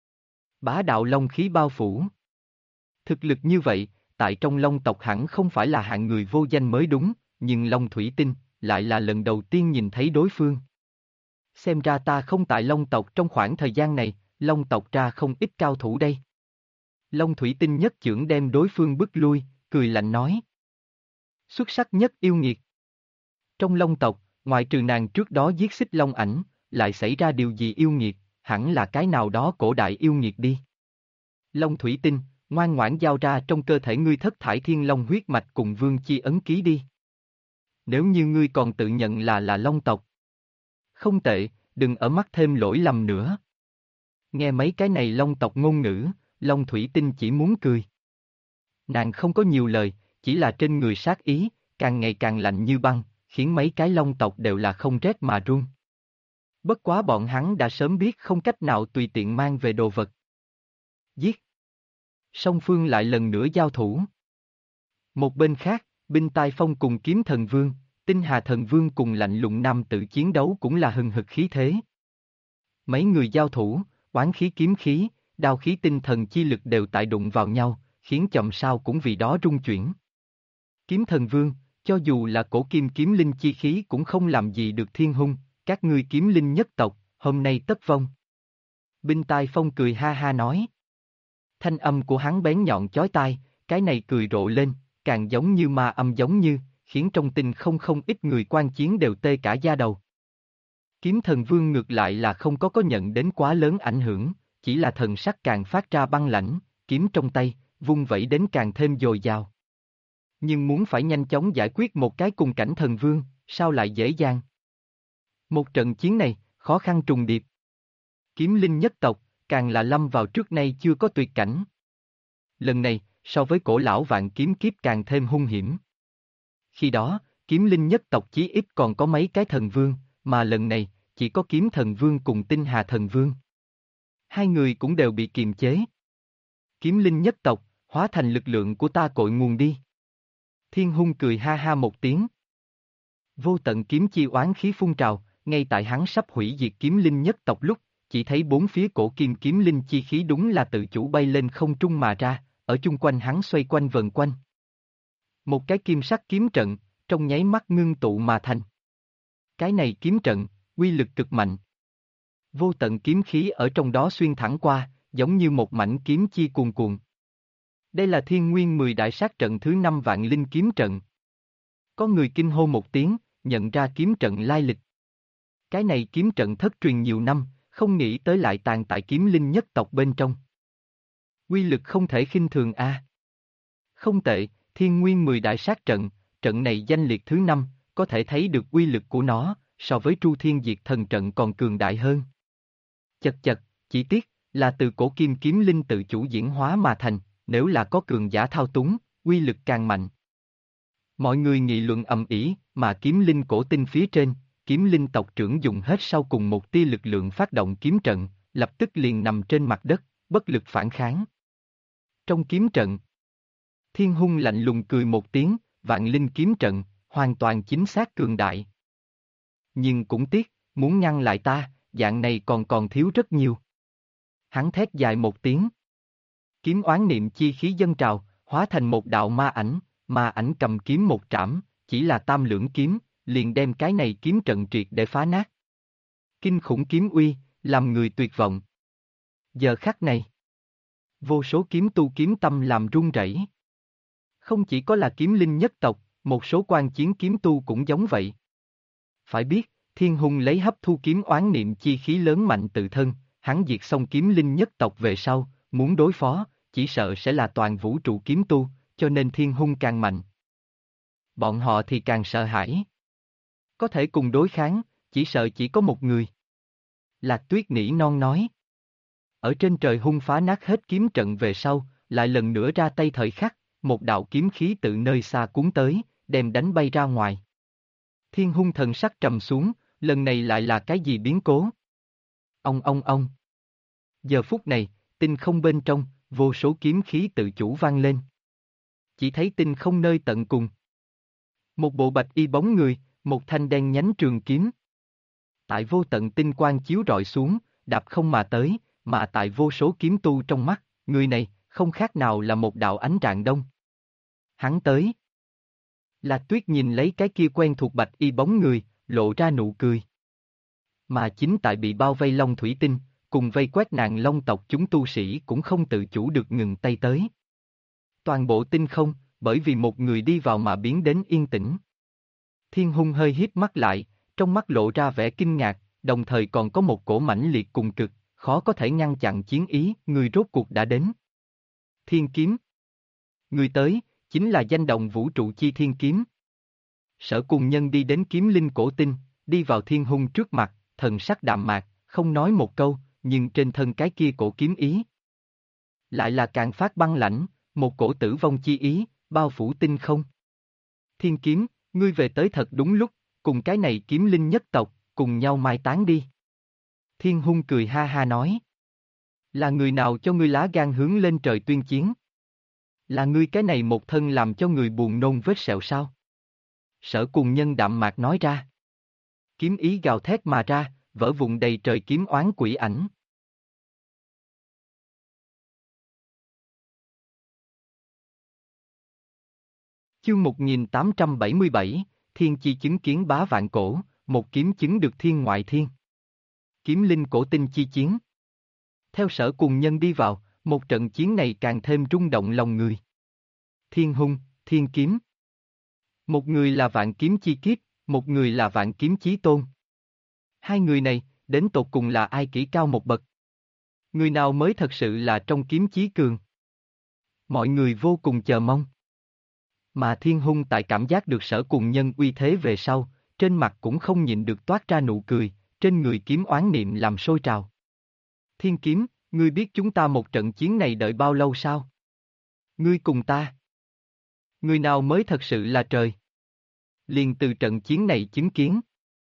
Bá đạo long khí bao phủ. Thực lực như vậy, tại trong Long tộc hẳn không phải là hạng người vô danh mới đúng, nhưng Long thủy tinh, lại là lần đầu tiên nhìn thấy đối phương. Xem ra ta không tại Long tộc trong khoảng thời gian này, Long tộc ra không ít cao thủ đây. Long thủy tinh nhất chưởng đem đối phương bức lui, cười lạnh nói. Xuất sắc nhất yêu nghiệt. Trong Long tộc, ngoại trừ nàng trước đó giết xích Long ảnh, lại xảy ra điều gì yêu nghiệt, hẳn là cái nào đó cổ đại yêu nghiệt đi. Long thủy tinh, ngoan ngoãn giao ra trong cơ thể ngươi thất thải thiên long huyết mạch cùng vương chi ấn ký đi. Nếu như ngươi còn tự nhận là Long tộc. Không tệ, đừng ở mắt thêm lỗi lầm nữa. Nghe mấy cái này Long tộc ngôn ngữ, Long thủy tinh chỉ muốn cười. Nàng không có nhiều lời, chỉ là trên người sát ý, càng ngày càng lạnh như băng, khiến mấy cái Long tộc đều là không rét mà run. Bất quá bọn hắn đã sớm biết không cách nào tùy tiện mang về đồ vật. Giết. Song phương lại lần nữa giao thủ. Một bên khác, Binh Tai Phong cùng Kiếm Thần Vương, Tinh Hà Thần Vương cùng lạnh lùng nam tự chiến đấu cũng là hừng hực khí thế. Mấy người giao thủ, oán khí kiếm khí, đao khí tinh thần chi lực đều tại đụng vào nhau, khiến chòm sao cũng vì đó rung chuyển. Kiếm Thần Vương, cho dù là cổ kim kiếm linh chi khí cũng không làm gì được Thiên Hung, các ngươi kiếm linh nhất tộc, hôm nay tất vong. Binh Tai Phong cười ha ha nói. Thanh âm của hắn bén nhọn chói tai, cái này cười rộ lên, càng giống như ma âm giống như, khiến trong tinh không ít người quan chiến đều tê cả da đầu. Kiếm Thần Vương ngược lại là không có nhận đến quá lớn ảnh hưởng, chỉ là thần sắc càng phát ra băng lãnh, kiếm trong tay, vung vẩy đến càng thêm dồi dào. Nhưng muốn phải nhanh chóng giải quyết một cái cùng cảnh thần vương, sao lại dễ dàng? Một trận chiến này, khó khăn trùng điệp. Kiếm linh nhất tộc, càng là lâm vào trước nay chưa có tuyệt cảnh. Lần này, so với cổ lão vạn kiếm kiếp càng thêm hung hiểm. Khi đó, kiếm linh nhất tộc chí ít còn có mấy cái thần vương, mà lần này, chỉ có kiếm thần vương cùng tinh hà thần vương. Hai người cũng đều bị kiềm chế. Kiếm linh nhất tộc, hóa thành lực lượng của ta cội nguồn đi. Thiên Hung cười ha ha một tiếng. Vô tận kiếm chi oán khí phun trào, ngay tại hắn sắp hủy diệt kiếm linh nhất tộc lúc, chỉ thấy bốn phía cổ kim kiếm linh chi khí đúng là tự chủ bay lên không trung mà ra, ở chung quanh hắn xoay quanh vần quanh. Một cái kim sắc kiếm trận, trong nháy mắt ngưng tụ mà thành. Cái này kiếm trận, uy lực cực mạnh. Vô tận kiếm khí ở trong đó xuyên thẳng qua, giống như một mảnh kiếm chi cuồn cuộn. Đây là Thiên Nguyên 10 đại sát trận thứ 5 vạn linh kiếm trận. Có người kinh hô một tiếng, nhận ra kiếm trận lai lịch. Cái này kiếm trận thất truyền nhiều năm, không nghĩ tới lại tàn tại kiếm linh nhất tộc bên trong. Uy lực không thể khinh thường a. Không tệ, Thiên Nguyên 10 đại sát trận, trận này danh liệt thứ 5, có thể thấy được uy lực của nó, so với Tru Thiên Diệt Thần trận còn cường đại hơn. Chật chật, chỉ tiếc, là từ cổ kim kiếm linh tự chủ diễn hóa mà thành, nếu là có cường giả thao túng, uy lực càng mạnh. Mọi người nghị luận ầm ĩ, mà kiếm linh cổ tinh phía trên, kiếm linh tộc trưởng dùng hết sau cùng một tia lực lượng phát động kiếm trận, lập tức liền nằm trên mặt đất, bất lực phản kháng. Trong kiếm trận, Thiên Hung lạnh lùng cười một tiếng, vạn linh kiếm trận, hoàn toàn chính xác cường đại. Nhưng cũng tiếc, muốn ngăn lại ta, dạng này còn thiếu rất nhiều. Hắn thét dài một tiếng. Kiếm oán niệm chi khí dâng trào, hóa thành một đạo ma ảnh cầm kiếm một trảm, chỉ là tam lưỡng kiếm, liền đem cái này kiếm trận triệt để phá nát. Kinh khủng kiếm uy, làm người tuyệt vọng. Giờ khắc này, vô số kiếm tu kiếm tâm làm run rẩy. Không chỉ có là kiếm linh nhất tộc, một số quan chiến kiếm tu cũng giống vậy. Phải biết, Thiên Hung lấy hấp thu kiếm oán niệm chi khí lớn mạnh tự thân, hắn diệt xong kiếm linh nhất tộc về sau, muốn đối phó, chỉ sợ sẽ là toàn vũ trụ kiếm tu, cho nên Thiên Hung càng mạnh. Bọn họ thì càng sợ hãi. Có thể cùng đối kháng, chỉ sợ chỉ có một người. Lạc Tuyết nỉ non nói. Ở trên trời hung phá nát hết kiếm trận về sau, lại lần nữa ra tay thời khắc, một đạo kiếm khí từ nơi xa cuốn tới, đem đánh bay ra ngoài. Thiên Hung thần sắc trầm xuống, lần này lại là cái gì biến cố? Ông. Giờ phút này, tinh không bên trong, vô số kiếm khí tự chủ vang lên. Chỉ thấy tinh không nơi tận cùng. Một bộ bạch y bóng người, một thanh đen nhánh trường kiếm. Tại vô tận tinh quang chiếu rọi xuống, đạp không mà tới, mà tại vô số kiếm tu trong mắt, người này, không khác nào là một đạo ánh rạng đông. Hắn tới. Lạc Tuyết nhìn lấy cái kia quen thuộc bạch y bóng người, lộ ra nụ cười. Mà chính tại bị bao vây Long Thủy Tinh, cùng vây quét nạn Long tộc chúng tu sĩ cũng không tự chủ được ngừng tay tới. Toàn bộ tinh không, bởi vì một người đi vào mà biến đến yên tĩnh. Thiên Hung hơi híp mắt lại, trong mắt lộ ra vẻ kinh ngạc, đồng thời còn có một cổ mãnh liệt cùng cực, khó có thể ngăn chặn chiến ý, người rốt cuộc đã đến. Thiên kiếm. Người tới, chính là danh động vũ trụ chi thiên kiếm. Sở cùng nhân đi đến kiếm linh cổ tinh, đi vào Thiên Hung trước mặt, thần sắc đạm mạc, không nói một câu, nhưng trên thân cái kia cổ kiếm ý. Lại là càng phát băng lãnh, một cổ tử vong chi ý, bao phủ tinh không. Thiên kiếm, ngươi về tới thật đúng lúc, cùng cái này kiếm linh nhất tộc, cùng nhau mai táng đi. Thiên Hung cười ha ha nói. Là người nào cho ngươi lá gan hướng lên trời tuyên chiến? Là ngươi cái này một thân làm cho người buồn nôn vết sẹo sao? Sở Cùng Nhân đạm mạc nói ra. Kiếm ý gào thét mà ra, vỡ vụn đầy trời kiếm oán quỷ ảnh. Chương 1877, Thiên chi chứng kiến bá vạn cổ, một kiếm chứng được thiên ngoại thiên. Kiếm linh cổ tinh chi chiến. Theo Sở Cùng Nhân đi vào, một trận chiến này càng thêm rung động lòng người. Thiên hung, thiên kiếm. Một người là vạn kiếm chi kiếp, một người là vạn kiếm chí tôn. Hai người này, đến tột cùng là ai kỹ cao một bậc? Người nào mới thật sự là trong kiếm chí cường? Mọi người vô cùng chờ mong. Mà thiên hung tại cảm giác được Sở Cùng Nhân uy thế về sau, trên mặt cũng không nhịn được toát ra nụ cười, trên người kiếm oán niệm làm sôi trào. Thiên kiếm, ngươi biết chúng ta một trận chiến này đợi bao lâu sao? Ngươi cùng ta. Người nào mới thật sự là trời? Liền từ trận chiến này chứng kiến.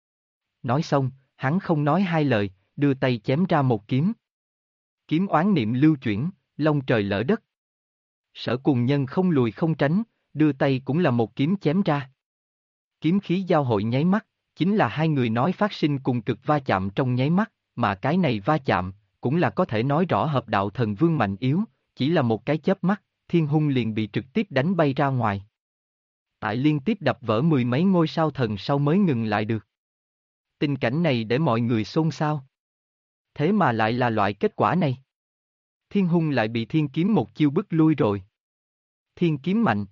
Nói xong, hắn không nói hai lời, đưa tay chém ra một kiếm. Kiếm oán niệm lưu chuyển, long trời lỡ đất. Sở Cùng Nhân không lùi không tránh, đưa tay cũng là một kiếm chém ra. Kiếm khí giao hội nháy mắt, chính là hai người nói phát sinh cùng cực va chạm trong nháy mắt, mà cái này va chạm, cũng là có thể nói rõ hợp đạo thần vương mạnh yếu, chỉ là một cái chớp mắt, thiên hung liền bị trực tiếp đánh bay ra ngoài. Tại liên tiếp đập vỡ mười mấy ngôi sao thần sau mới ngừng lại được. Tình cảnh này để mọi người xôn xao. Thế mà lại là loại kết quả này. Thiên hung lại bị thiên kiếm một chiêu bức lui rồi. Thiên kiếm mạnh.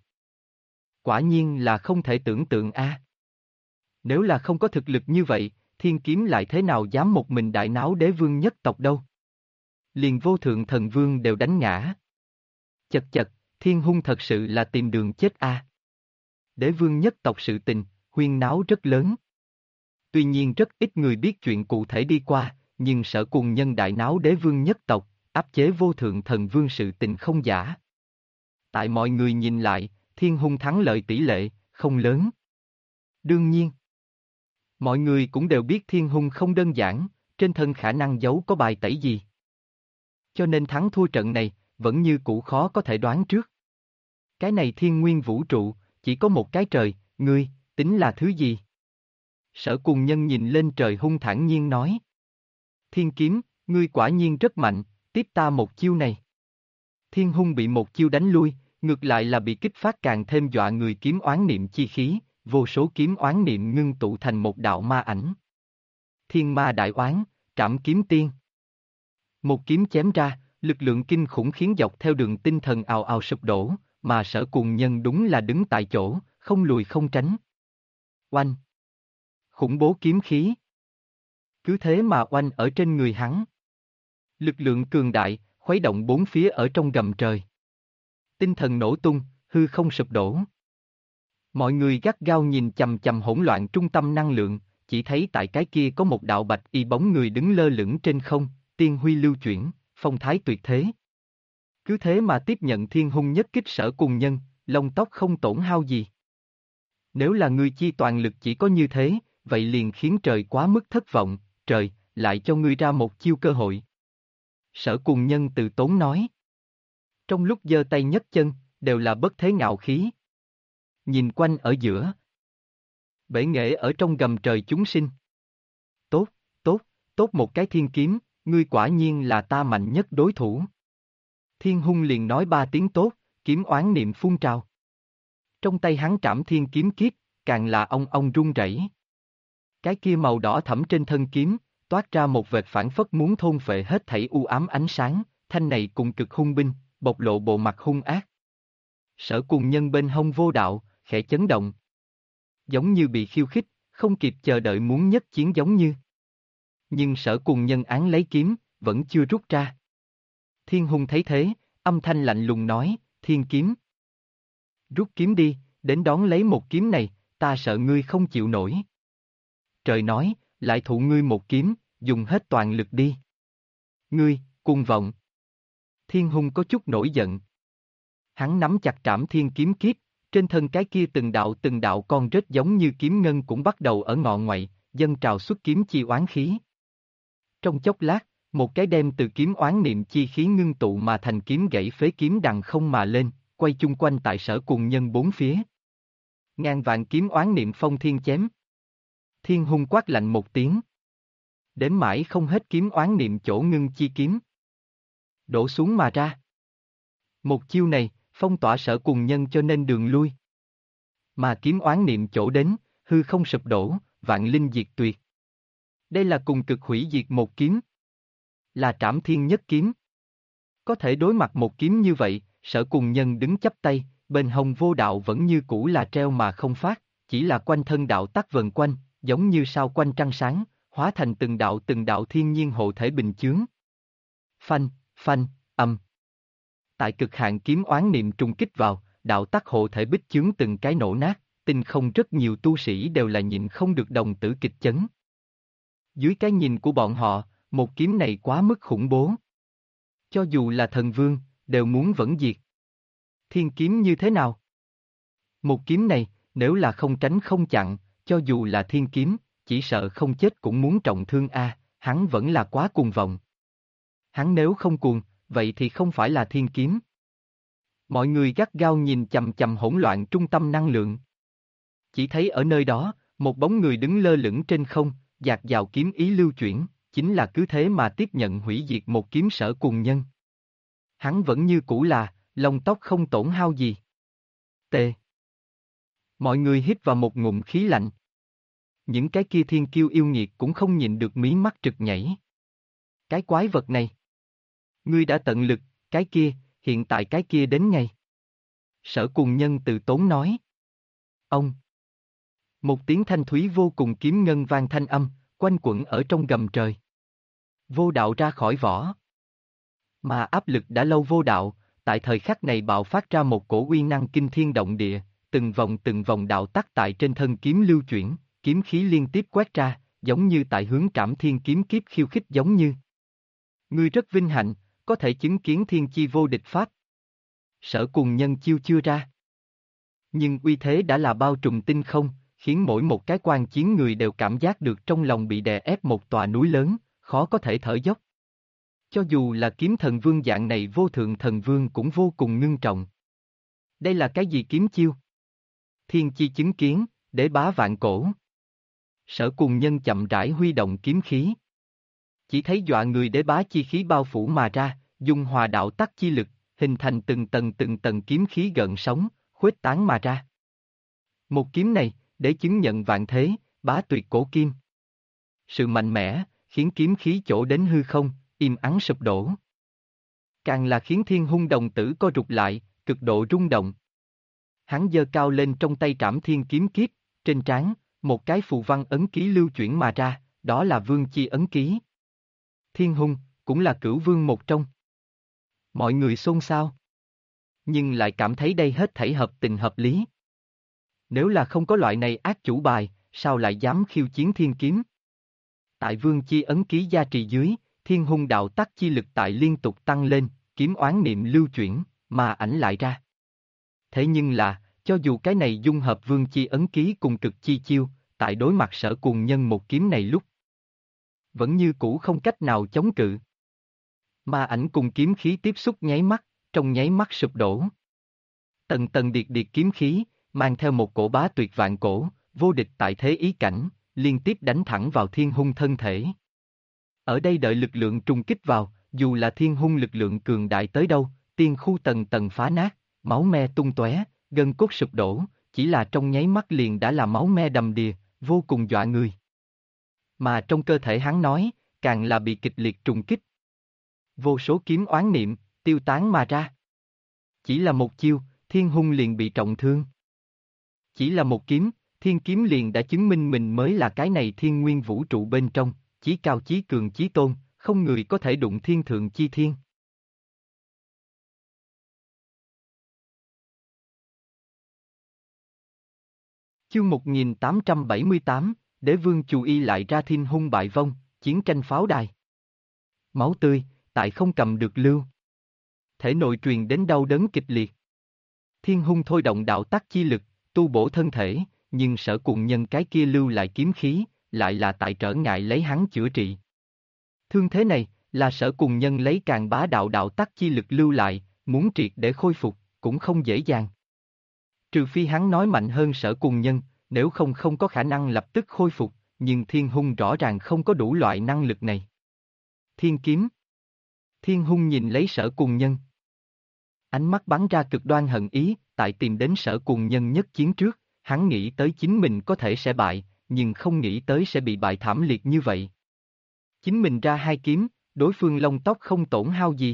Quả nhiên là không thể tưởng tượng a. Nếu là không có thực lực như vậy, thiên kiếm lại thế nào dám một mình đại náo đế vương nhất tộc đâu. Liền vô thượng thần vương đều đánh ngã. Chật chật, thiên hung thật sự là tìm đường chết a. Đế vương nhất tộc sự tình, huyên náo rất lớn. Tuy nhiên rất ít người biết chuyện cụ thể đi qua, nhưng Sở Cùng Nhân đại náo đế vương nhất tộc, áp chế vô thượng thần vương sự tình không giả. Tại mọi người nhìn lại, thiên hung thắng lợi tỷ lệ, không lớn. Đương nhiên, mọi người cũng đều biết thiên hung không đơn giản, trên thân khả năng giấu có bài tẩy gì. Cho nên thắng thua trận này, vẫn như cũ khó có thể đoán trước. Cái này thiên nguyên vũ trụ, chỉ có một cái trời, ngươi, tính là thứ gì? Sở Cùng Nhân nhìn lên trời hung thản nhiên nói. Thiên kiếm, ngươi quả nhiên rất mạnh, tiếp ta một chiêu này. Thiên hung bị một chiêu đánh lui, ngược lại là bị kích phát càng thêm dọa người kiếm oán niệm chi khí, vô số kiếm oán niệm ngưng tụ thành một đạo ma ảnh. Thiên ma đại oán, trảm kiếm tiên. Một kiếm chém ra, lực lượng kinh khủng khiến dọc theo đường tinh thần ào ào sụp đổ, mà Sở Cùng Nhân đúng là đứng tại chỗ, không lùi không tránh. Oanh! Khủng bố kiếm khí. Cứ thế mà oanh ở trên người hắn. Lực lượng cường đại, khuấy động bốn phía ở trong gầm trời. Tinh thần nổ tung, hư không sụp đổ. Mọi người gắt gao nhìn chằm chằm hỗn loạn trung tâm năng lượng, chỉ thấy tại cái kia có một đạo bạch y bóng người đứng lơ lửng trên không, tiên huy lưu chuyển, phong thái tuyệt thế. Cứ thế mà tiếp nhận thiên hung nhất kích Sở Cùng Nhân, lông tóc không tổn hao gì. Nếu là ngươi chi toàn lực chỉ có như thế, vậy liền khiến trời quá mức thất vọng, trời, lại cho ngươi ra một chiêu cơ hội. Sở Cùng Nhân từ tốn nói. Trong lúc giơ tay nhấc chân, đều là bất thế ngạo khí. Nhìn quanh ở giữa. Bể nghệ ở trong gầm trời chúng sinh. Tốt, tốt, tốt một cái thiên kiếm, ngươi quả nhiên là ta mạnh nhất đối thủ. Thiên hung liền nói ba tiếng tốt, kiếm oán niệm phun trào. Trong tay hắn trảm thiên kiếm kiếp, càng là ong rung rẩy. Cái kia màu đỏ thẫm trên thân kiếm, toát ra một vệt phảng phất muốn thôn phệ hết thảy u ám ánh sáng, thanh này cùng cực hung binh, bộc lộ bộ mặt hung ác. Sở Cùng Nhân bên hông vô đạo, khẽ chấn động. Giống như bị khiêu khích, không kịp chờ đợi muốn nhất chiến giống như. Nhưng Sở Cùng Nhân án lấy kiếm, vẫn chưa rút ra. Thiên hung thấy thế, âm thanh lạnh lùng nói, thiên kiếm. Rút kiếm đi, đến đón lấy một kiếm này, ta sợ ngươi không chịu nổi. Trời nói, lại thụ ngươi một kiếm, dùng hết toàn lực đi. Ngươi, cuồng vọng. Thiên hung có chút nổi giận. Hắn nắm chặt trảm thiên kiếm kiếp, trên thân cái kia từng đạo con rết giống như kiếm ngân cũng bắt đầu ở ngọ ngoại, dâng trào xuất kiếm chi oán khí. Trong chốc lát, một cái đem từ kiếm oán niệm chi khí ngưng tụ mà thành kiếm gãy phế kiếm đằng không mà lên, quay chung quanh tại Sở Cùng Nhân bốn phía. Ngàn vạn kiếm oán niệm phong thiên chém. Thiên Hung quát lạnh một tiếng. Đếm mãi không hết kiếm oán niệm chỗ ngưng chi kiếm. Đổ xuống mà ra. Một chiêu này, phong tỏa Sở Cùng Nhân cho nên đường lui. Mà kiếm oán niệm chỗ đến, hư không sụp đổ, vạn linh diệt tuyệt. Đây là cùng cực hủy diệt một kiếm. Là trảm thiên nhất kiếm. Có thể đối mặt một kiếm như vậy, Sở Cùng Nhân đứng chắp tay, bên hông vô đạo vẫn như cũ là treo mà không phát, chỉ là quanh thân đạo tắc vần quanh, giống như sao quanh trăng sáng, hóa thành từng đạo thiên nhiên hộ thể bình chướng. Phanh, phanh, âm. Tại cực hạn kiếm oán niệm trùng kích vào, đạo tắc hộ thể bích chướng từng cái nổ nát, tinh không rất nhiều tu sĩ đều là nhịn không được đồng tử kịch chấn. Dưới cái nhìn của bọn họ, một kiếm này quá mức khủng bố. Cho dù là thần vương, đều muốn vẫn diệt. Thiên kiếm như thế nào? Một kiếm này, nếu là không tránh không chặn, cho dù là thiên kiếm, chỉ sợ không chết cũng muốn trọng thương a, hắn vẫn là quá cuồng vọng. Hắn nếu không cuồng, vậy thì không phải là thiên kiếm. Mọi người gắt gao nhìn chằm chằm hỗn loạn trung tâm năng lượng. Chỉ thấy ở nơi đó, một bóng người đứng lơ lửng trên không, dạt dào kiếm ý lưu chuyển, chính là cứ thế mà tiếp nhận hủy diệt một kiếm Sở Cùng Nhân. Hắn vẫn như cũ là, lông tóc không tổn hao gì. Tê. Mọi người hít vào một ngụm khí lạnh. Những cái kia thiên kiêu yêu nghiệt cũng không nhìn được mí mắt trực nhảy. Cái quái vật này. Ngươi đã tận lực, cái kia, hiện tại cái kia đến ngay. Sở Cùng Nhân từ tốn nói. Ông. Một tiếng thanh thúy vô cùng kiếm ngân vang thanh âm, quanh quẩn ở trong gầm trời. Vô đạo ra khỏi vỏ. Mà áp lực đã lâu vô đạo, tại thời khắc này bạo phát ra một cổ uy năng kinh thiên động địa, từng vòng đạo tắc tại trên thân kiếm lưu chuyển, kiếm khí liên tiếp quét ra, giống như tại hướng Trảm Thiên kiếm kiếp khiêu khích giống như. Ngươi rất vinh hạnh, có thể chứng kiến thiên chi vô địch pháp. Sở Cùng Nhân chiêu chưa ra. Nhưng uy thế đã là bao trùm tinh không, khiến mỗi một cái quan chiến người đều cảm giác được trong lòng bị đè ép một tòa núi lớn, khó có thể thở dốc. Cho dù là kiếm thần vương dạng này vô thượng thần vương cũng vô cùng ngưng trọng. Đây là cái gì kiếm chiêu? Thiên chi chứng kiến, đế bá vạn cổ. Sở Cùng Nhân chậm rãi huy động kiếm khí. Chỉ thấy dọa người đế bá chi khí bao phủ mà ra, dung hòa đạo tắc chi lực, hình thành từng tầng kiếm khí gợn sóng, khuếch tán mà ra. Một kiếm này, để chứng nhận vạn thế, bá tuyệt cổ kim. Sự mạnh mẽ, khiến kiếm khí chỗ đến hư không, im ắng sụp đổ. Càng là khiến Thiên Hung đồng tử co rụt lại, cực độ rung động. Hắn giơ cao lên trong tay Trảm Thiên kiếm kiếp, trên trán, một cái phù văn ấn ký lưu chuyển mà ra, đó là vương chi ấn ký. Thiên Hung, cũng là cửu vương một trong. Mọi người xôn xao. Nhưng lại cảm thấy đây hết thảy hợp tình hợp lý. Nếu là không có loại này ác chủ bài, sao lại dám khiêu chiến thiên kiếm? Tại vương chi ấn ký gia trì dưới, Thiên Hung đạo tắc chi lực tại liên tục tăng lên, kiếm oán niệm lưu chuyển, mà ảnh lại ra. Thế nhưng là, cho dù cái này dung hợp vương chi ấn ký cùng cực chi chiêu, tại đối mặt Sở Cùng Nhân một kiếm này lúc, vẫn như cũ không cách nào chống cự. Mà ảnh cùng kiếm khí tiếp xúc nháy mắt, trong nháy mắt sụp đổ. Tầng tầng điệt kiếm khí, mang theo một cổ bá tuyệt vạn cổ, vô địch tại thế ý cảnh, liên tiếp đánh thẳng vào Thiên Hung thân thể. Ở đây đợi lực lượng trùng kích vào, dù là Thiên Hung lực lượng cường đại tới đâu, tiên khu tầng tầng phá nát, máu me tung tóe, gân cốt sụp đổ, chỉ là trong nháy mắt liền đã là máu me đầm đìa, vô cùng dọa người. Mà trong cơ thể hắn nói, càng là bị kịch liệt trùng kích. Vô số kiếm oán niệm, tiêu tán mà ra. Chỉ là một chiêu, Thiên Hung liền bị trọng thương. Chỉ là một kiếm, thiên kiếm liền đã chứng minh mình mới là cái này thiên nguyên vũ trụ bên trong, chí cao chí cường chí tôn, không người có thể đụng thiên thượng chi thiên. Chương 1878, Đế vương Chù Y lại ra Thiên Hung bại vong, chiến tranh pháo đài. Máu tươi, tại không cầm được lưu. Thể nội truyền đến đau đớn kịch liệt. Thiên Hung thôi động đạo tắc chi lực, tu bổ thân thể, nhưng Sở Cùng Nhân cái kia lưu lại kiếm khí, lại là tại trở ngại lấy hắn chữa trị. Thương thế này, là Sở Cùng Nhân lấy càng bá đạo đạo tắc chi lực lưu lại, muốn triệt để khôi phục, cũng không dễ dàng. Trừ phi hắn nói mạnh hơn Sở Cùng Nhân, nếu không không có khả năng lập tức khôi phục, nhưng Thiên Hung rõ ràng không có đủ loại năng lực này. Thiên kiếm. Thiên Hung nhìn lấy Sở Cùng Nhân. Ánh mắt bắn ra cực đoan hận ý, tại tìm đến Sở Cùng Nhân nhất chiến trước, hắn nghĩ tới chính mình có thể sẽ bại, nhưng không nghĩ tới sẽ bị bại thảm liệt như vậy. Chính mình ra hai kiếm, đối phương lông tóc không tổn hao gì.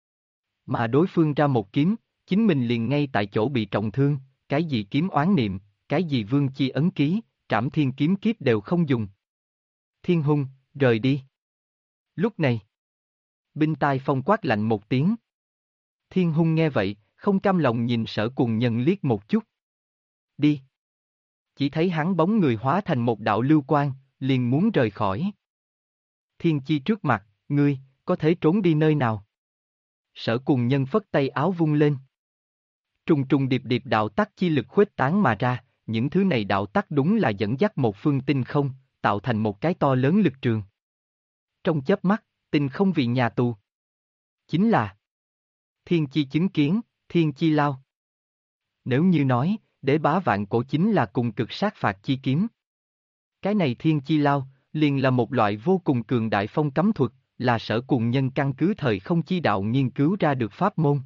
Mà đối phương ra một kiếm, chính mình liền ngay tại chỗ bị trọng thương, cái gì kiếm oán niệm, cái gì vương chi ấn ký, trảm thiên kiếm kiếp đều không dùng. Thiên Hung, rời đi. Lúc này, binh tai phong quát lạnh một tiếng. Thiên Hung nghe vậy, không cam lòng nhìn Sở Cùng Nhân liếc một chút. Đi. Chỉ thấy hắn bóng người hóa thành một đạo lưu quang, liền muốn rời khỏi. Thiên Chi trước mặt, ngươi, có thể trốn đi nơi nào? Sở Cùng Nhân phất tay áo vung lên. Trùng trùng điệp điệp đạo tắc chi lực khuếch tán mà ra, những thứ này đạo tắc đúng là dẫn dắt một phương tinh không, tạo thành một cái to lớn lực trường. Trong chớp mắt, tinh không vì nhà tù. Chính là Thiên Chi chứng kiến, Thiên Chi lao. Nếu như nói, đế bá vạn cổ chính là cùng cực sát phạt chi kiếm. Cái này Thiên Chi lao, liền là một loại vô cùng cường đại phong cấm thuật, là Sở Cùng Nhân căn cứ thời không chi đạo nghiên cứu ra được pháp môn.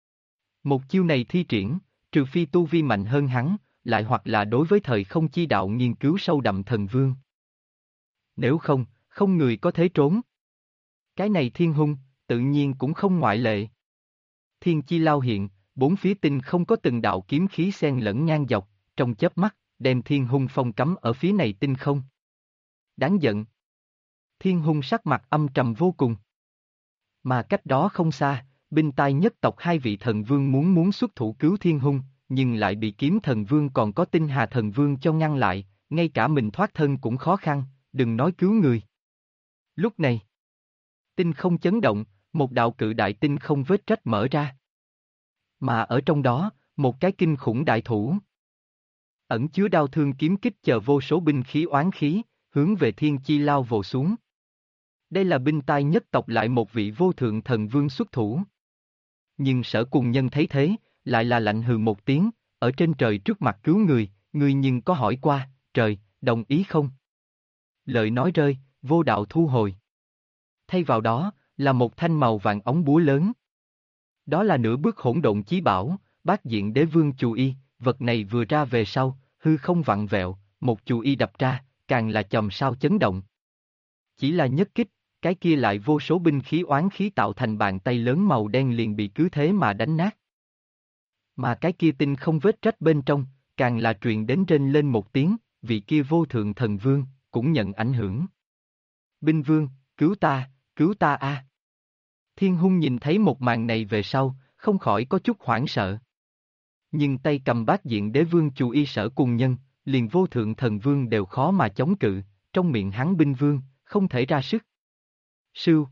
Một chiêu này thi triển, trừ phi tu vi mạnh hơn hắn, lại hoặc là đối với thời không chi đạo nghiên cứu sâu đậm thần vương. Nếu không, không người có thể trốn. Cái này Thiên Hung, tự nhiên cũng không ngoại lệ. Thiên Chi lao hiện, bốn phía tinh không có từng đạo kiếm khí xen lẫn ngang dọc, trong chớp mắt, đem Thiên Hung phong cấm ở phía này tinh không. Đáng giận. Thiên Hung sắc mặt âm trầm vô cùng. Mà cách đó không xa, binh tai nhất tộc hai vị thần vương muốn xuất thủ cứu Thiên Hung, nhưng lại bị kiếm thần vương còn có tinh hà thần vương cho ngăn lại, ngay cả mình thoát thân cũng khó khăn, đừng nói cứu người. Lúc này, tinh không chấn động, một đạo cự đại tinh không vết rách mở ra. Mà ở trong đó, một cái kinh khủng đại thủ. Ẩn chứa đao thương kiếm kích chờ vô số binh khí oán khí, hướng về Thiên Chi lao vồ xuống. Đây là binh tai nhất tộc lại một vị vô thượng thần vương xuất thủ. Nhưng Sở Cùng Nhân thấy thế, lại là lạnh hừ một tiếng, ở trên trời trước mặt cứu người, ngươi nhưng có hỏi qua, trời, đồng ý không? Lời nói rơi, vô đạo thu hồi. Thay vào đó, là một thanh màu vàng ống búa lớn. Đó là nửa bước hỗn độn chí bảo, bát diện đế vương chù y, vật này vừa ra về sau, hư không vặn vẹo, một chù y đập ra, càng là chòm sao chấn động. Chỉ là nhất kích, cái kia lại vô số binh khí oán khí tạo thành bàn tay lớn màu đen liền bị cứ thế mà đánh nát. Mà cái kia tinh không vết rách bên trong, càng là truyền đến rên lên một tiếng, vị kia vô thượng thần vương, cũng nhận ảnh hưởng. Binh vương, cứu ta a! Thiên Hung nhìn thấy một màn này về sau, không khỏi có chút hoảng sợ. Nhưng tay cầm bát diện đế vương chù y Sở Cùng Nhân, liền vô thượng thần vương đều khó mà chống cự, trong miệng hắn binh vương, không thể ra sức. Sưu.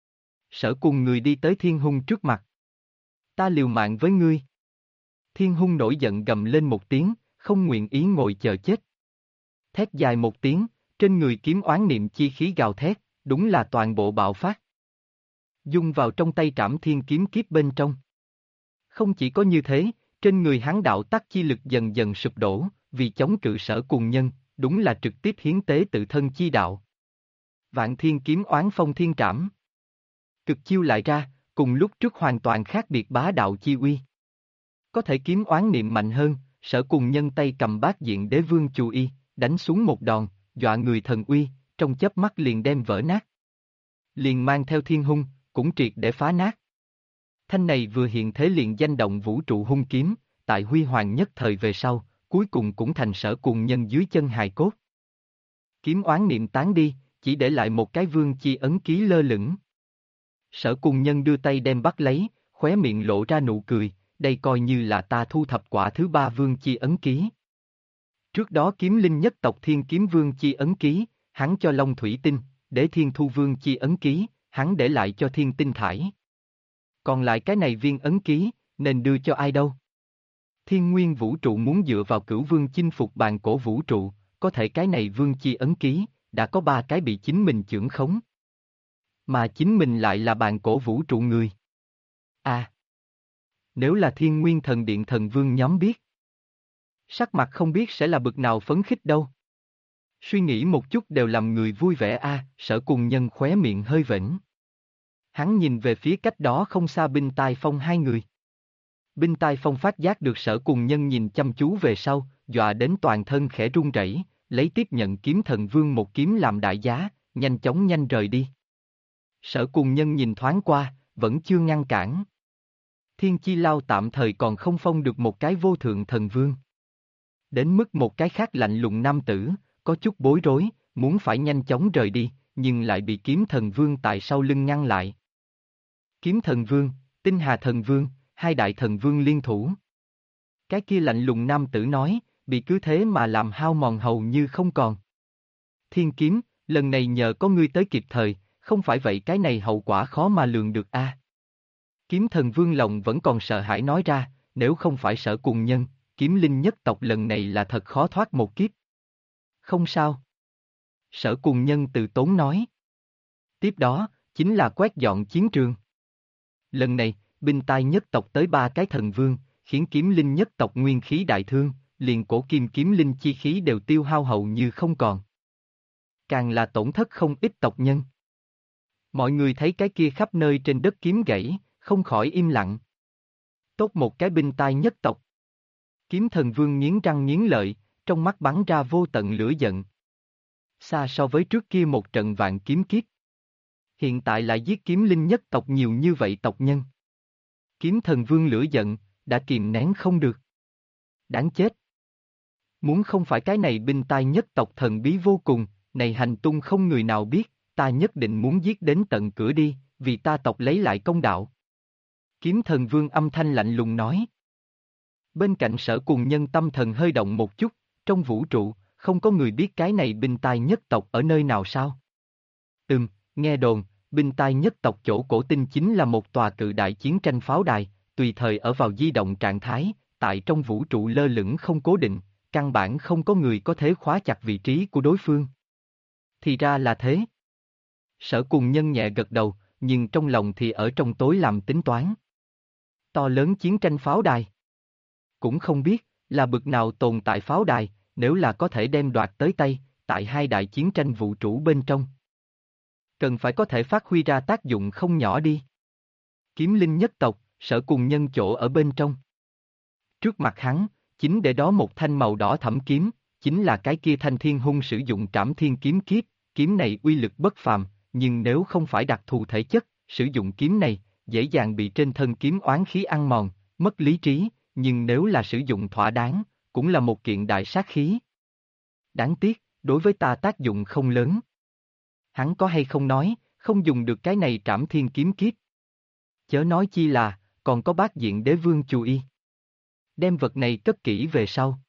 Sở cùng người đi tới Thiên Hung trước mặt. Ta liều mạng với ngươi. Thiên Hung nổi giận gầm lên một tiếng, không nguyện ý ngồi chờ chết. Thét dài một tiếng, trên người kiếm oán niệm chi khí gào thét, đúng là toàn bộ bạo phát. Dung vào trong tay trảm thiên kiếm kiếp bên trong. Không chỉ có như thế, trên người hắn đạo tắc chi lực dần dần sụp đổ, vì chống cự Sở Cùng Nhân, đúng là trực tiếp hiến tế tự thân chi đạo. Vạn thiên kiếm oán phong thiên trảm. Cực chiêu lại ra, cùng lúc trước hoàn toàn khác biệt bá đạo chi uy. Có thể kiếm oán niệm mạnh hơn, Sở Cùng Nhân tay cầm bát diện đế vương chù y, đánh xuống một đòn, dọa người thần uy, trong chớp mắt liền đem vỡ nát. Liền mang theo Thiên Hung, cũng triệt để phá nát. Thanh này vừa hiện thế liền danh động vũ trụ hung kiếm, tại huy hoàng nhất thời về sau, cuối cùng cũng thành Sở Cùng Nhân dưới chân hài cốt. Kiếm oán niệm tán đi, chỉ để lại một cái vương chi ấn ký lơ lửng. Sở Cùng Nhân đưa tay đem bắt lấy, khóe miệng lộ ra nụ cười, đây coi như là ta thu thập quả thứ ba vương chi ấn ký. Trước đó kiếm linh nhất tộc Thiên Kiếm Vương chi ấn ký, hắn cho Long Thủy Tinh, để Thiên Thu Vương chi ấn ký, hắn để lại cho Thiên Tinh Thải. Còn lại cái này viên ấn ký, nên đưa cho ai đâu? Thiên Nguyên vũ trụ muốn dựa vào Cửu Vương chinh phục bàn cổ vũ trụ, có thể cái này vương chi ấn ký, đã có 3 cái bị chính mình chưởng khống. Mà chính mình lại là bàn cổ vũ trụ người. À! Nếu là Thiên Nguyên Thần Điện thần vương nhóm biết, sắc mặt không biết sẽ là bực nào phấn khích đâu. Suy nghĩ một chút đều làm người vui vẻ a. Sở Cùng Nhân khóe miệng hơi vểnh. Hắn nhìn về phía cách đó không xa Binh Tai Phong hai người. Binh Tai Phong phát giác được Sở Cùng Nhân nhìn chăm chú về sau, dọa đến toàn thân khẽ run rẩy, lấy tiếp nhận kiếm thần vương một kiếm làm đại giá, nhanh chóng nhanh rời đi. Sở Cùng Nhân nhìn thoáng qua, vẫn chưa ngăn cản. Thiên Chi Lao tạm thời còn không phong được một cái vô thượng thần vương. Đến mức một cái khác lạnh lùng nam tử, có chút bối rối, muốn phải nhanh chóng rời đi, nhưng lại bị kiếm thần vương tại sau lưng ngăn lại. Kiếm thần vương, Tinh Hà thần vương, hai đại thần vương liên thủ. Cái kia lạnh lùng nam tử nói, bị cứ thế mà làm hao mòn hầu như không còn. Thiên kiếm, lần này nhờ có ngươi tới kịp thời, không phải vậy cái này hậu quả khó mà lường được a. Kiếm thần vương lòng vẫn còn sợ hãi nói ra, nếu không phải Sở Cùng Nhân, kiếm linh nhất tộc lần này là thật khó thoát một kiếp. Không sao. Sở Cùng Nhân từ tốn nói. Tiếp đó, chính là quét dọn chiến trường. Lần này, Binh Tai nhất tộc tới 3 cái thần vương, khiến kiếm linh nhất tộc nguyên khí đại thương, liền cổ kim kiếm linh chi khí đều tiêu hao hầu như không còn. Càng là tổn thất không ít tộc nhân. Mọi người thấy cái kia khắp nơi trên đất kiếm gãy, không khỏi im lặng. Tốt một cái Binh Tai nhất tộc. Kiếm thần vương nghiến răng nghiến lợi, trong mắt bắn ra vô tận lửa giận. Xa so với trước kia một trận vạn kiếm kiếp. Hiện tại lại giết kiếm linh nhất tộc nhiều như vậy tộc nhân. Kiếm thần vương lửa giận, đã kìm nén không được. Đáng chết. Muốn không phải cái này Binh Tai nhất tộc thần bí vô cùng, này hành tung không người nào biết, ta nhất định muốn giết đến tận cửa đi, vì ta tộc lấy lại công đạo. Kiếm thần vương âm thanh lạnh lùng nói. Bên cạnh Sở Cùng Nhân tâm thần hơi động một chút, trong vũ trụ, không có người biết cái này Binh Tai nhất tộc ở nơi nào sao? Nghe đồn, Binh Tai nhất tộc chỗ cổ tinh chính là một tòa cự đại chiến tranh pháo đài, tùy thời ở vào di động trạng thái, tại trong vũ trụ lơ lửng không cố định, căn bản không có người có thể khóa chặt vị trí của đối phương. Thì ra là thế. Sở Cùng Nhân nhẹ gật đầu, nhưng trong lòng thì ở trong tối làm tính toán. To lớn chiến tranh pháo đài. Cũng không biết, là bực nào tồn tại pháo đài, nếu là có thể đem đoạt tới tay, tại hai đại chiến tranh vũ trụ bên trong. Cần phải có thể phát huy ra tác dụng không nhỏ đi. Kiếm linh nhất tộc, Sở Cùng Nhân chỗ ở bên trong. Trước mặt hắn, chính để đó một thanh màu đỏ thẫm kiếm, chính là cái kia thanh thiên hung sử dụng trảm thiên kiếm kiếp, kiếm này uy lực bất phàm, nhưng nếu không phải đặc thù thể chất, sử dụng kiếm này, dễ dàng bị trên thân kiếm oán khí ăn mòn, mất lý trí, nhưng nếu là sử dụng thỏa đáng, cũng là một kiện đại sát khí. Đáng tiếc, đối với ta tác dụng không lớn. Hắn có hay không nói, không dùng được cái này trảm thiên kiếm kiếp. Chớ nói chi là, còn có Bát Diện Đế Vương chú ý. Đem vật này cất kỹ về sau.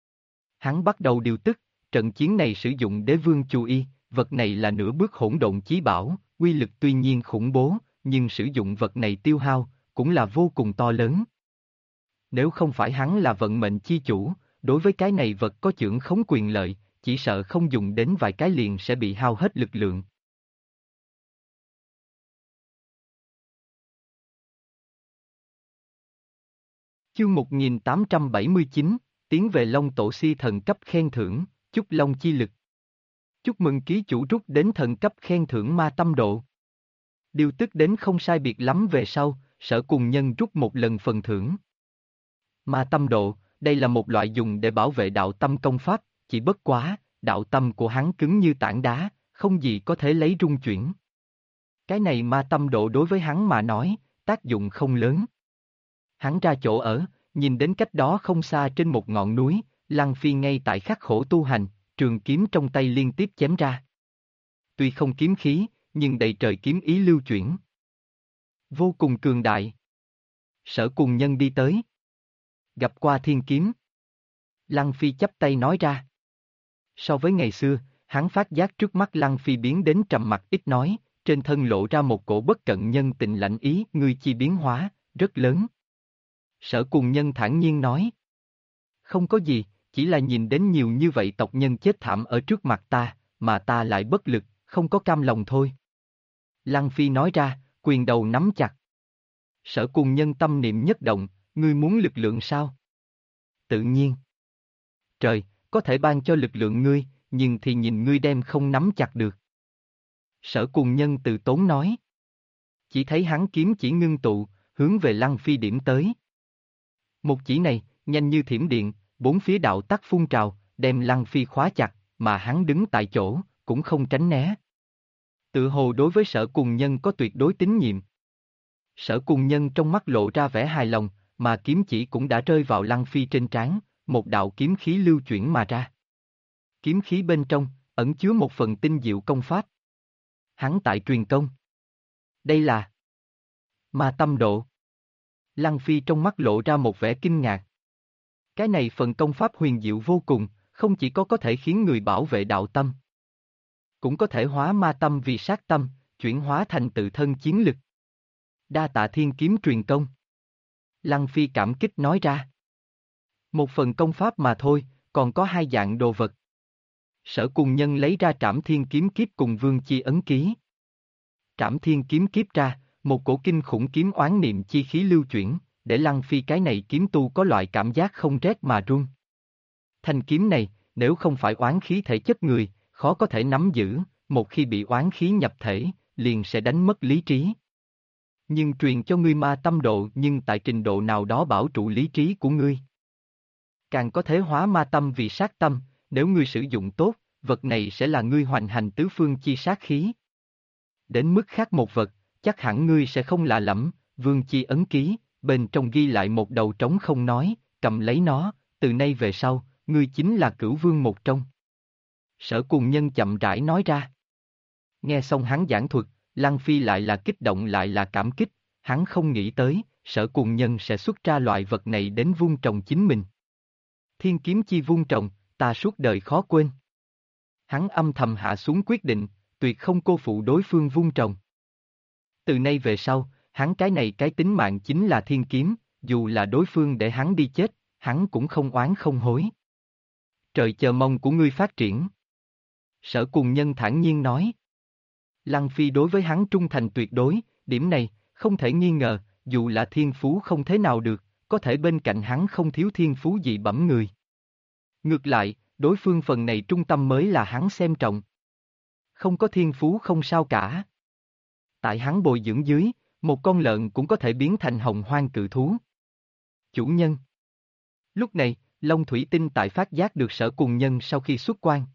Hắn bắt đầu điều tức, trận chiến này sử dụng Đế Vương chú ý, vật này là nửa bước hỗn độn chí bảo, uy lực tuy nhiên khủng bố, nhưng sử dụng vật này tiêu hao, cũng là vô cùng to lớn. Nếu không phải hắn là vận mệnh chi chủ, đối với cái này vật có chưởng khống quyền lợi, chỉ sợ không dùng đến vài cái liền sẽ bị hao hết lực lượng. Chương 1879, tiến về Long Tổ Si thần cấp khen thưởng, chúc Long chi lực. Chúc mừng ký chủ rút đến thần cấp khen thưởng ma tâm độ. Điều tức đến không sai biệt lắm về sau, Sở Cùng Nhân rút một lần phần thưởng. Ma tâm độ, đây là một loại dùng để bảo vệ đạo tâm công pháp, chỉ bất quá, đạo tâm của hắn cứng như tảng đá, không gì có thể lấy rung chuyển. Cái này ma tâm độ đối với hắn mà nói, tác dụng không lớn. Hắn ra chỗ ở, nhìn đến cách đó không xa trên một ngọn núi, Lăng Phi ngay tại khắc khổ tu hành, trường kiếm trong tay liên tiếp chém ra. Tuy không kiếm khí, nhưng đầy trời kiếm ý lưu chuyển. Vô cùng cường đại. Sở Cùng Nhân đi tới. Gặp qua thiên kiếm. Lăng Phi chắp tay nói ra. So với ngày xưa, hắn phát giác trước mắt Lăng Phi biến đến trầm mặc ít nói, trên thân lộ ra một cổ bất cận nhân tình lạnh ý, ngươi chi biến hóa, rất lớn. Sở Cùng Nhân thản nhiên nói. Không có gì, chỉ là nhìn đến nhiều như vậy tộc nhân chết thảm ở trước mặt ta, mà ta lại bất lực, không có cam lòng thôi. Lăng Phi nói ra, quyền đầu nắm chặt. Sở Cùng Nhân tâm niệm nhất động, Ngươi muốn lực lượng sao? Tự nhiên. Trời, có thể ban cho lực lượng ngươi, nhưng thì nhìn ngươi đem không nắm chặt được. Sở Cùng Nhân từ tốn nói. Chỉ thấy hắn kiếm chỉ ngưng tụ, hướng về Lăng Phi điểm tới. Một chỉ này, nhanh như thiểm điện, bốn phía đạo tắc phun trào, đem Lăng Phi khóa chặt, mà hắn đứng tại chỗ, cũng không tránh né. Tự hồ đối với Sở Cùng Nhân có tuyệt đối tín nhiệm. Sở Cùng Nhân trong mắt lộ ra vẻ hài lòng, mà kiếm chỉ cũng đã rơi vào Lăng Phi trên trán, một đạo kiếm khí lưu chuyển mà ra. Kiếm khí bên trong, ẩn chứa một phần tinh diệu công pháp. Hắn tại truyền công. Đây là Ma Tâm Độ. Lăng Phi trong mắt lộ ra một vẻ kinh ngạc. Cái này phần công pháp huyền diệu vô cùng, không chỉ có thể khiến người bảo vệ đạo tâm, cũng có thể hóa ma tâm vì sát tâm, chuyển hóa thành tự thân chiến lực. Đa tạ thiên kiếm truyền công. Lăng Phi cảm kích nói ra. Một phần công pháp mà thôi, còn có hai dạng đồ vật. Sở Cùng Nhân lấy ra Trảm Thiên Kiếm Kiếp cùng Vương Chi ấn ký. Trảm Thiên Kiếm Kiếp ra, một cổ kinh khủng kiếm oán niệm chi khí lưu chuyển, để Lăng Phi cái này kiếm tu có loại cảm giác không rét mà run. Thanh kiếm này, nếu không phải oán khí thể chất người, khó có thể nắm giữ, một khi bị oán khí nhập thể, liền sẽ đánh mất lý trí. Nhưng truyền cho ngươi ma tâm độ nhưng tại trình độ nào đó bảo trụ lý trí của ngươi. Càng có thể hóa ma tâm vì sát tâm, nếu ngươi sử dụng tốt, vật này sẽ là ngươi hoành hành tứ phương chi sát khí. Đến mức khác một vật, chắc hẳn ngươi sẽ không lạ lẫm, Vương Chi ấn ký, bên trong ghi lại một đầu trống không nói, cầm lấy nó, từ nay về sau, ngươi chính là cửu vương một trong. Sở Cùng Nhân chậm rãi nói ra. Nghe xong hắn giảng thuật, Lăng Phi lại là kích động lại là cảm kích, hắn không nghĩ tới, Sở Cùng Nhân sẽ xuất ra loại vật này đến vun trồng chính mình. Thiên kiếm chi vun trồng, ta suốt đời khó quên. Hắn âm thầm hạ xuống quyết định, tuyệt không cô phụ đối phương vun trồng. Từ nay về sau, hắn cái này cái tính mạng chính là thiên kiếm, dù là đối phương để hắn đi chết, hắn cũng không oán không hối. Trời chờ mong của ngươi phát triển. Sở Cùng Nhân thản nhiên nói. Lăng Phi đối với hắn trung thành tuyệt đối, điểm này, không thể nghi ngờ, dù là thiên phú không thế nào được, có thể bên cạnh hắn không thiếu thiên phú dị bẩm người. Ngược lại, đối phương phần này trung tâm mới là hắn xem trọng. Không có thiên phú không sao cả. Tại hắn bồi dưỡng dưới, một con lợn cũng có thể biến thành hồng hoang cự thú. Chủ nhân. Lúc này, Long Thủy Tinh tại phát giác được Sở Cùng Nhân sau khi xuất quan.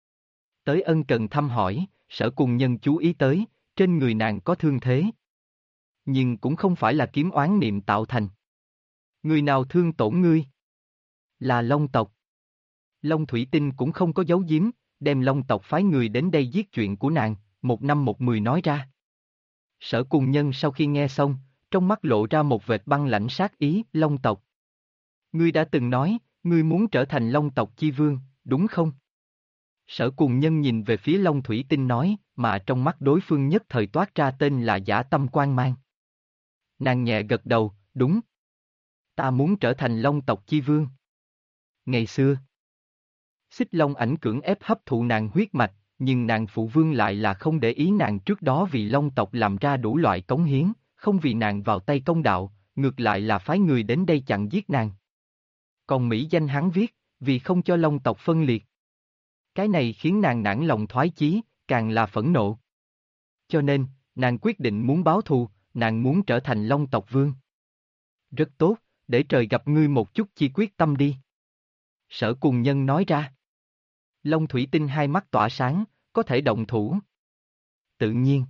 Tới ân cần thăm hỏi, Sở Cùng Nhân chú ý tới, trên người nàng có thương thế. Nhưng cũng không phải là kiếm oán niệm tạo thành. Người nào thương tổn ngươi? Là Long tộc. Long Thủy Tinh cũng không có giấu giếm, đem Long tộc phái người đến đây giết chuyện của nàng, 1/10 nói ra. Sở Cùng Nhân sau khi nghe xong, trong mắt lộ ra một vệt băng lãnh sát ý, Long tộc. Ngươi đã từng nói, ngươi muốn trở thành Long tộc chi vương, đúng không? Sở Cùng Nhân nhìn về phía Long Thủy Tinh nói, mà trong mắt đối phương nhất thời toát ra tên là Dã Tâm Quang Mang. Nàng nhẹ gật đầu, đúng. Ta muốn trở thành Long tộc chi vương. Ngày xưa, Xích Long ảnh cưỡng ép hấp thụ nàng huyết mạch, nhưng nàng phụ vương lại là không để ý nàng trước đó vì Long tộc làm ra đủ loại cống hiến, không vì nàng vào tay công đạo, ngược lại là phái người đến đây chặn giết nàng. Còn mỹ danh hắn viết, vì không cho Long tộc phân liệt. Cái này khiến nàng nản lòng thoái chí, càng là phẫn nộ. Cho nên, nàng quyết định muốn báo thù, nàng muốn trở thành Long tộc vương. Rất tốt, để trời gặp ngươi một chút chi quyết tâm đi. Sở Cùng Nhân nói ra. Long Thủy Tinh hai mắt tỏa sáng, có thể động thủ. Tự nhiên.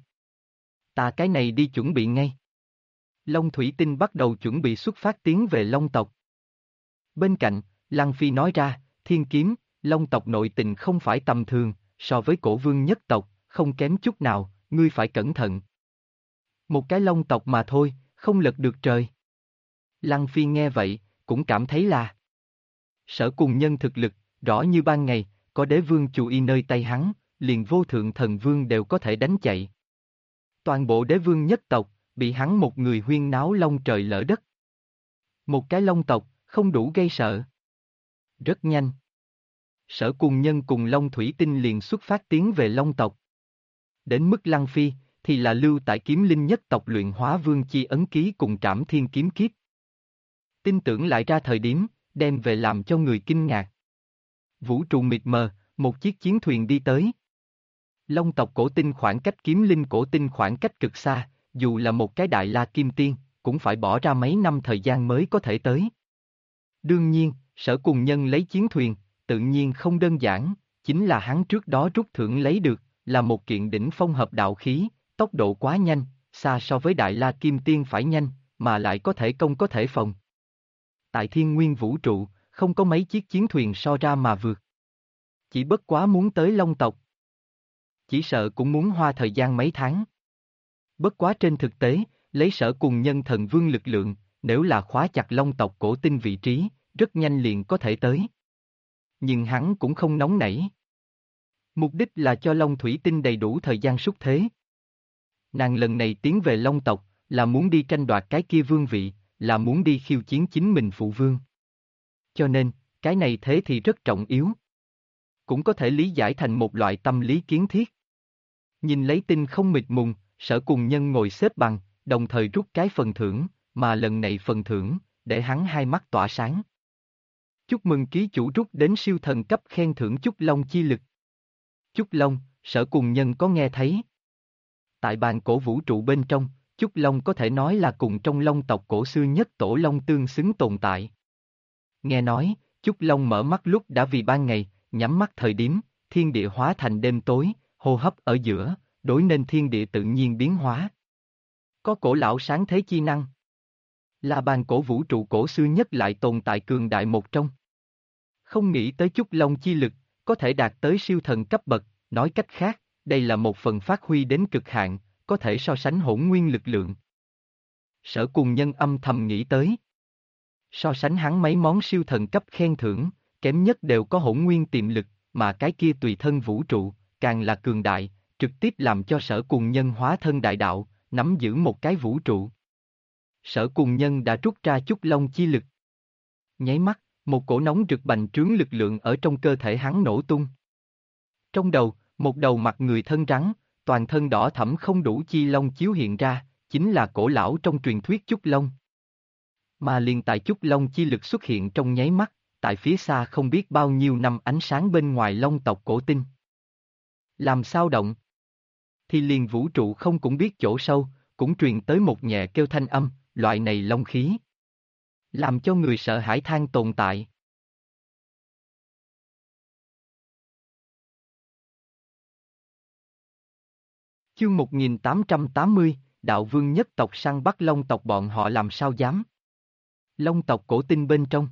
Ta cái này đi chuẩn bị ngay. Long Thủy Tinh bắt đầu chuẩn bị xuất phát tiến về Long tộc. Bên cạnh, Lăng Phi nói ra, thiên kiếm, Long tộc nội tình không phải tầm thường, so với cổ vương nhất tộc, không kém chút nào, ngươi phải cẩn thận. Một cái Long tộc mà thôi, không lật được trời. Lăng Phi nghe vậy, cũng cảm thấy là Sở Cùng Nhân thực lực, rõ như ban ngày, có đế vương chủ y nơi tay hắn, liền vô thượng thần vương đều có thể đánh chạy. Toàn bộ đế vương nhất tộc, bị hắn một người huyên náo long trời lỡ đất. Một cái Long tộc, không đủ gây sợ. Rất nhanh. Sở Cùng Nhân cùng Long Thủy Tinh liền xuất phát tiến về Long tộc. Đến mức Lăng Phi, thì là lưu tại kiếm linh nhất tộc luyện hóa vương chi ấn ký cùng Trảm Thiên kiếm kiếp. Tin tưởng lại ra thời điểm, đem về làm cho người kinh ngạc. Vũ trụ mịt mờ, một chiếc chiến thuyền đi tới. Long tộc cổ tinh khoảng cách kiếm linh cổ tinh khoảng cách cực xa, dù là một cái đại la kim tiên, cũng phải bỏ ra mấy năm thời gian mới có thể tới. Đương nhiên, Sở Cùng Nhân lấy chiến thuyền, tự nhiên không đơn giản, chính là hắn trước đó rút thưởng lấy được, là một kiện đỉnh phong hợp đạo khí, tốc độ quá nhanh, xa so với đại la kim tiên phải nhanh, mà lại có thể công có thể phòng. Tại thiên nguyên vũ trụ, không có mấy chiếc chiến thuyền so ra mà vượt. Chỉ bất quá muốn tới Long tộc. Chỉ sợ cũng muốn hoa thời gian mấy tháng. Bất quá trên thực tế, lấy Sở Cùng Nhân thần vương lực lượng, nếu là khóa chặt Long tộc cổ tinh vị trí, rất nhanh liền có thể tới. Nhưng hắn cũng không nóng nảy. Mục đích là cho Long Thủy Tinh đầy đủ thời gian xúc thế. Nàng lần này tiến về Long tộc, là muốn đi tranh đoạt cái kia vương vị, là muốn đi khiêu chiến chính mình phụ vương. Cho nên, cái này thế thì rất trọng yếu. Cũng có thể lý giải thành một loại tâm lý kiến thiết. Nhìn lấy tinh không mịt mùng, Sở Cùng Nhân ngồi xếp bằng, đồng thời rút cái phần thưởng, mà lần này phần thưởng, để hắn hai mắt tỏa sáng. Chúc mừng ký chủ rút đến siêu thần cấp khen thưởng Chúc Long chi lực. Chúc Long, Sở Cùng Nhân có nghe thấy. Tại bàn cổ vũ trụ bên trong, Chúc Long có thể nói là cùng trong Long tộc cổ xưa nhất Tổ Long tương xứng tồn tại. Nghe nói, Chúc Long mở mắt lúc đã vì ban ngày, nhắm mắt thời điểm, thiên địa hóa thành đêm tối, hô hấp ở giữa, đối nên thiên địa tự nhiên biến hóa. Có cổ lão sáng thế chi năng. Là bàn cổ vũ trụ cổ xưa nhất lại tồn tại cường đại một trong. Không nghĩ tới Chúc Long chi lực, có thể đạt tới siêu thần cấp bậc, nói cách khác, đây là một phần phát huy đến cực hạn, có thể so sánh hỗn nguyên lực lượng. Sở Cùng Nhân âm thầm nghĩ tới. So sánh hắn mấy món siêu thần cấp khen thưởng, kém nhất đều có hỗn nguyên tiềm lực, mà cái kia tùy thân vũ trụ, càng là cường đại, trực tiếp làm cho Sở Cùng Nhân hóa thân đại đạo, nắm giữ một cái vũ trụ. Sở Cùng Nhân đã rút ra Chúc Long chi lực. Nháy mắt, một cổ nóng rực bành trướng lực lượng ở trong cơ thể hắn nổ tung. Trong đầu, một đầu mặt người thân rắn, toàn thân đỏ thẫm không đủ chi long chiếu hiện ra, chính là cổ lão trong truyền thuyết Chúc Long. Mà liền tại Chúc Long chi lực xuất hiện trong nháy mắt, tại phía xa không biết bao nhiêu năm ánh sáng bên ngoài Long tộc cổ tinh. Làm sao động? Thì liền vũ trụ không cũng biết chỗ sâu, cũng truyền tới một nhẹ kêu thanh âm, loại này long khí. Làm cho người sợ hãi than tồn tại. Chương 1880, Đạo Vương nhất tộc săn bắt Long tộc bọn họ làm sao dám. Long tộc cổ tinh bên trong.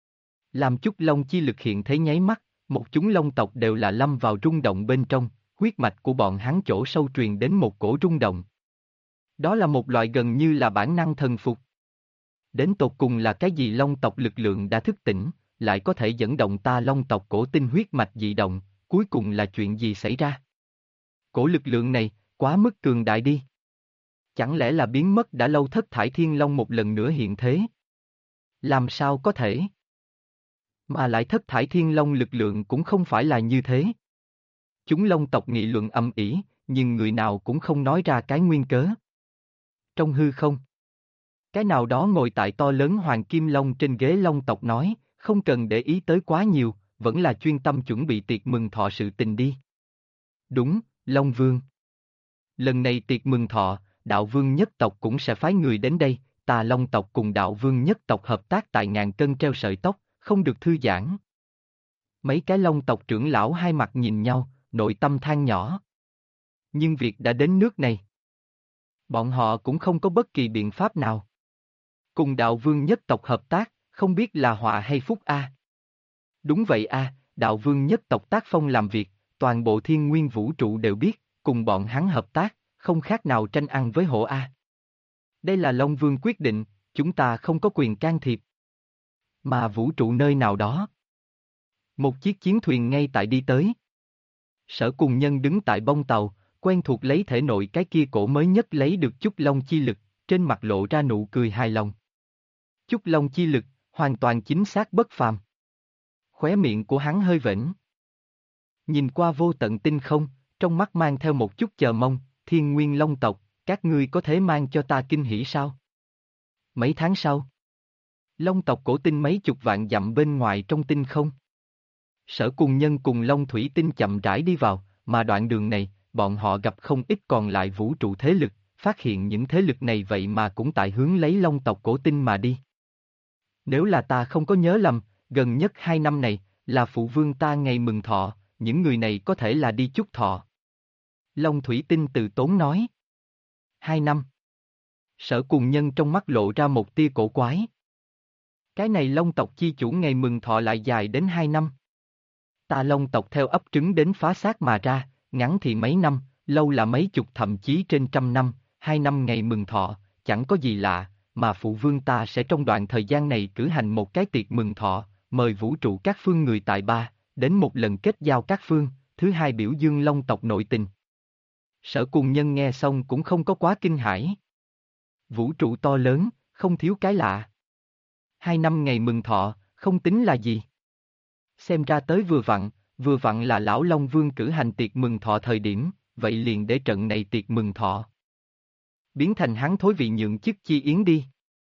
Làm Chúc Long chi lực hiện thế nháy mắt, một chúng Long tộc đều là lâm vào rung động bên trong, huyết mạch của bọn hắn chỗ sâu truyền đến một cổ rung động. Đó là một loại gần như là bản năng thần phục. Đến tột cùng là cái gì Long tộc lực lượng đã thức tỉnh, lại có thể dẫn động ta Long tộc cổ tinh huyết mạch dị động, cuối cùng là chuyện gì xảy ra? Cổ lực lượng này, quá mức cường đại đi. Chẳng lẽ là biến mất đã lâu Thất Thải Thiên Long một lần nữa hiện thế? Làm sao có thể? Mà lại Thất Thải Thiên Long lực lượng cũng không phải là như thế. Chúng Long tộc nghị luận âm ỉ, nhưng người nào cũng không nói ra cái nguyên cớ. Trong hư không, cái nào đó ngồi tại to lớn Hoàng Kim Long trên ghế Long tộc nói, không cần để ý tới quá nhiều, vẫn là chuyên tâm chuẩn bị tiệc mừng thọ sự tình đi. Đúng, Long Vương. Lần này tiệc mừng thọ, Đạo Vương nhất tộc cũng sẽ phái người đến đây, ta Long tộc cùng Đạo Vương nhất tộc hợp tác tại ngàn cân treo sợi tóc, không được thư giãn. Mấy cái Long tộc trưởng lão hai mặt nhìn nhau, nội tâm than nhỏ. Nhưng việc đã đến nước này. Bọn họ cũng không có bất kỳ biện pháp nào. Cùng Đạo Vương nhất tộc hợp tác, không biết là họa hay phúc a. Đúng vậy a, Đạo Vương nhất tộc tác phong làm việc, toàn bộ thiên nguyên vũ trụ đều biết, cùng bọn hắn hợp tác, không khác nào tranh ăn với hổ a. Đây là Long Vương quyết định, chúng ta không có quyền can thiệp. Mà vũ trụ nơi nào đó. Một chiếc chiến thuyền ngay tại đi tới. Sở Cùng Nhân đứng tại bông tàu, quen thuộc lấy thể nội cái kia cổ mới nhất lấy được Chúc Long chi lực, trên mặt lộ ra nụ cười hài lòng. Chúc Long chi lực, hoàn toàn chính xác bất phàm. Khóe miệng của hắn hơi vểnh. Nhìn qua vô tận tinh không, trong mắt mang theo một chút chờ mong, Thiên Nguyên Long tộc, các ngươi có thể mang cho ta kinh hỉ sao? Mấy tháng sau, Long tộc cổ tinh mấy chục vạn dặm bên ngoài trong tinh không. Sở Cùng Nhân cùng Long Thủy Tinh chậm rãi đi vào, mà đoạn đường này, bọn họ gặp không ít còn lại vũ trụ thế lực, phát hiện những thế lực này vậy mà cũng tại hướng lấy Long tộc cổ tinh mà đi. Nếu là ta không có nhớ lầm, gần nhất 2 năm này, là phụ vương ta ngày mừng thọ, những người này có thể là đi chúc thọ. Long Thủy Tinh từ tốn nói. 2 năm. Sở Cùng Nhân trong mắt lộ ra một tia cổ quái. Cái này Long tộc chi chủ ngày mừng thọ lại dài đến 2 năm. Ta Long tộc theo ấp trứng đến phá xác mà ra, ngắn thì mấy năm, lâu là mấy chục thậm chí trên trăm năm, 2 năm ngày mừng thọ, chẳng có gì lạ, mà phụ vương ta sẽ trong đoạn thời gian này cử hành một cái tiệc mừng thọ, mời vũ trụ các phương người tại ba, đến một lần kết giao các phương, thứ hai biểu dương Long tộc nội tình. Sở Cùng Nhân nghe xong cũng không có quá kinh hãi. Vũ trụ to lớn, không thiếu cái lạ. 2 năm ngày mừng thọ, không tính là gì. Xem ra tới vừa vặn là lão Long Vương cử hành tiệc mừng thọ thời điểm, vậy liền để trận này tiệc mừng thọ biến thành hắn thối vị nhượng chức chi yến đi.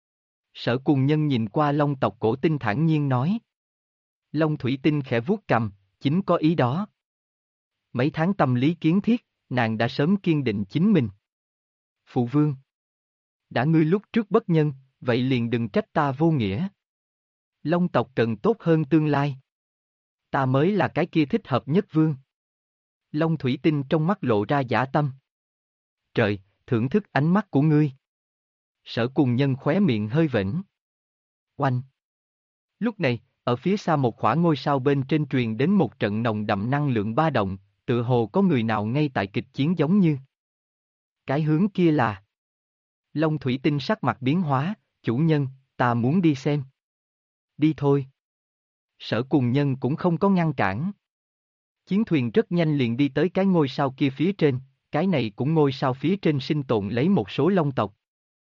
Sở Cùng Nhân nhìn qua Long tộc cổ tinh thản nhiên nói. Long Thủy Tinh khẽ vuốt cằm, chính có ý đó. Mấy tháng tâm lý kiến thiết, nàng đã sớm kiên định chính mình. Phụ vương, đã ngươi lúc trước bất nhân, vậy liền đừng trách ta vô nghĩa. Long tộc cần tốt hơn tương lai. Ta mới là cái kia thích hợp nhất vương. Long Thủy Tinh trong mắt lộ ra dã tâm. Trời, thưởng thức ánh mắt của ngươi. Sở Cùng Nhân khóe miệng hơi vểnh. Oanh. Lúc này, ở phía xa một khỏa ngôi sao bên trên truyền đến một trận nồng đậm năng lượng ba động, tựa hồ có người nào ngay tại kịch chiến giống như. Cái hướng kia là. Long Thủy Tinh sắc mặt biến hóa, chủ nhân, ta muốn đi xem. Đi thôi. Sở Cùng Nhân cũng không có ngăn cản. Chiến thuyền rất nhanh liền đi tới cái ngôi sao kia phía trên, cái này cũng ngôi sao phía trên sinh tồn lấy một số long tộc.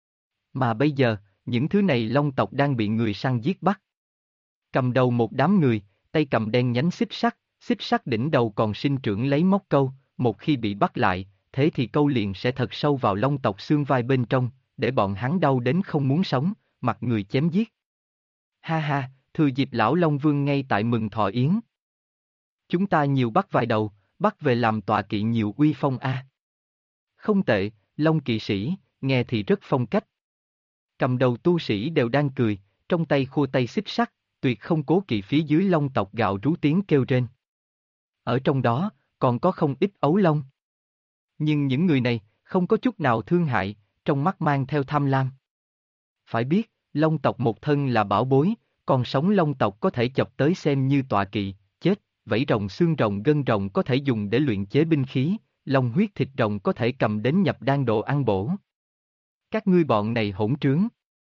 Mà bây giờ, những thứ này long tộc đang bị người săn giết bắt. Cầm đầu một đám người, tay cầm đen nhánh xích sắt đỉnh đầu còn sinh trưởng lấy móc câu, một khi bị bắt lại, thế thì câu liền sẽ thật sâu vào long tộc xương vai bên trong, để bọn hắn đau đến không muốn sống, mặc người chém giết. Ha ha, thừa dịp lão Long Vương ngay tại mừng thọ yến. Chúng ta nhiều bắt vài đầu, bắt về làm tọa kỵ nhiều uy phong a. Không tệ, Long kỵ sĩ, nghe thì rất phong cách. Cầm đầu tu sĩ đều đang cười, trong tay khua tay xích sắt, tuyệt không cố kỵ phía dưới long tộc gạo rú tiếng kêu rên. Ở trong đó, còn có không ít ấu long. Nhưng những người này, không có chút nào thương hại, trong mắt mang theo tham lam. Phải biết, long tộc một thân là bảo bối, còn sống long tộc có thể chọc tới xem như tọa kỵ, chết, vảy rồng xương rồng gân rồng có thể dùng để luyện chế binh khí, long huyết thịt rồng có thể cầm đến nhập đan đồ ăn bổ. Các ngươi bọn này hỗn trướng.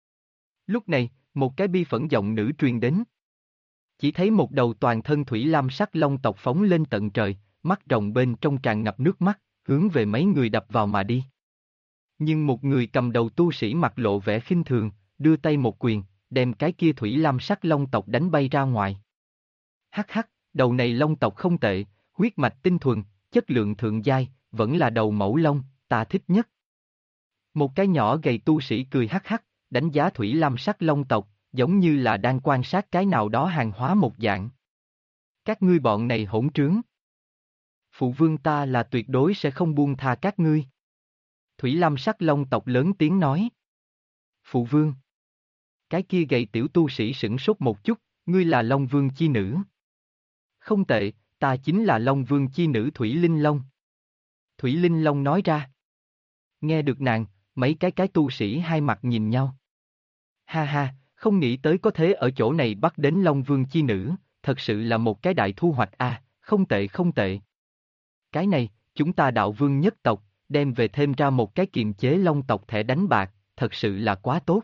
Lúc này, một cái bi phẫn giọng nữ truyền đến. Chỉ thấy một đầu toàn thân thủy lam sắc long tộc phóng lên tận trời, mắt rồng bên trong tràn ngập nước mắt, hướng về mấy người đập vào mà đi. Nhưng một người cầm đầu tu sĩ mặt lộ vẻ khinh thường, đưa tay một quyền, đem cái kia thủy lam sắc long tộc đánh bay ra ngoài. Hắc hắc, đầu này long tộc không tệ, huyết mạch tinh thuần, chất lượng thượng giai, vẫn là đầu mẫu long, ta thích nhất. Một cái nhỏ gầy tu sĩ cười hắc hắc, đánh giá thủy lam sắc long tộc, giống như là đang quan sát cái nào đó hàng hóa một dạng. Các ngươi bọn này hỗn trướng. Phụ vương ta là tuyệt đối sẽ không buông tha các ngươi. Thủy lam sắc long tộc lớn tiếng nói. Phụ vương. Cái kia gầy tiểu tu sĩ sửng sốt một chút, ngươi là Long Vương chi nữ. Không tệ, ta chính là Long Vương chi nữ Thủy Linh Long. Thủy Linh Long nói ra. Nghe được nàng, mấy cái tu sĩ hai mặt nhìn nhau. Ha ha, không nghĩ tới có thể ở chỗ này bắt đến Long Vương chi nữ, thật sự là một cái đại thu hoạch a, không tệ không tệ. Cái này, chúng ta đạo vương nhất tộc, đem về thêm ra một cái kiềm chế long tộc thẻ đánh bạc, thật sự là quá tốt.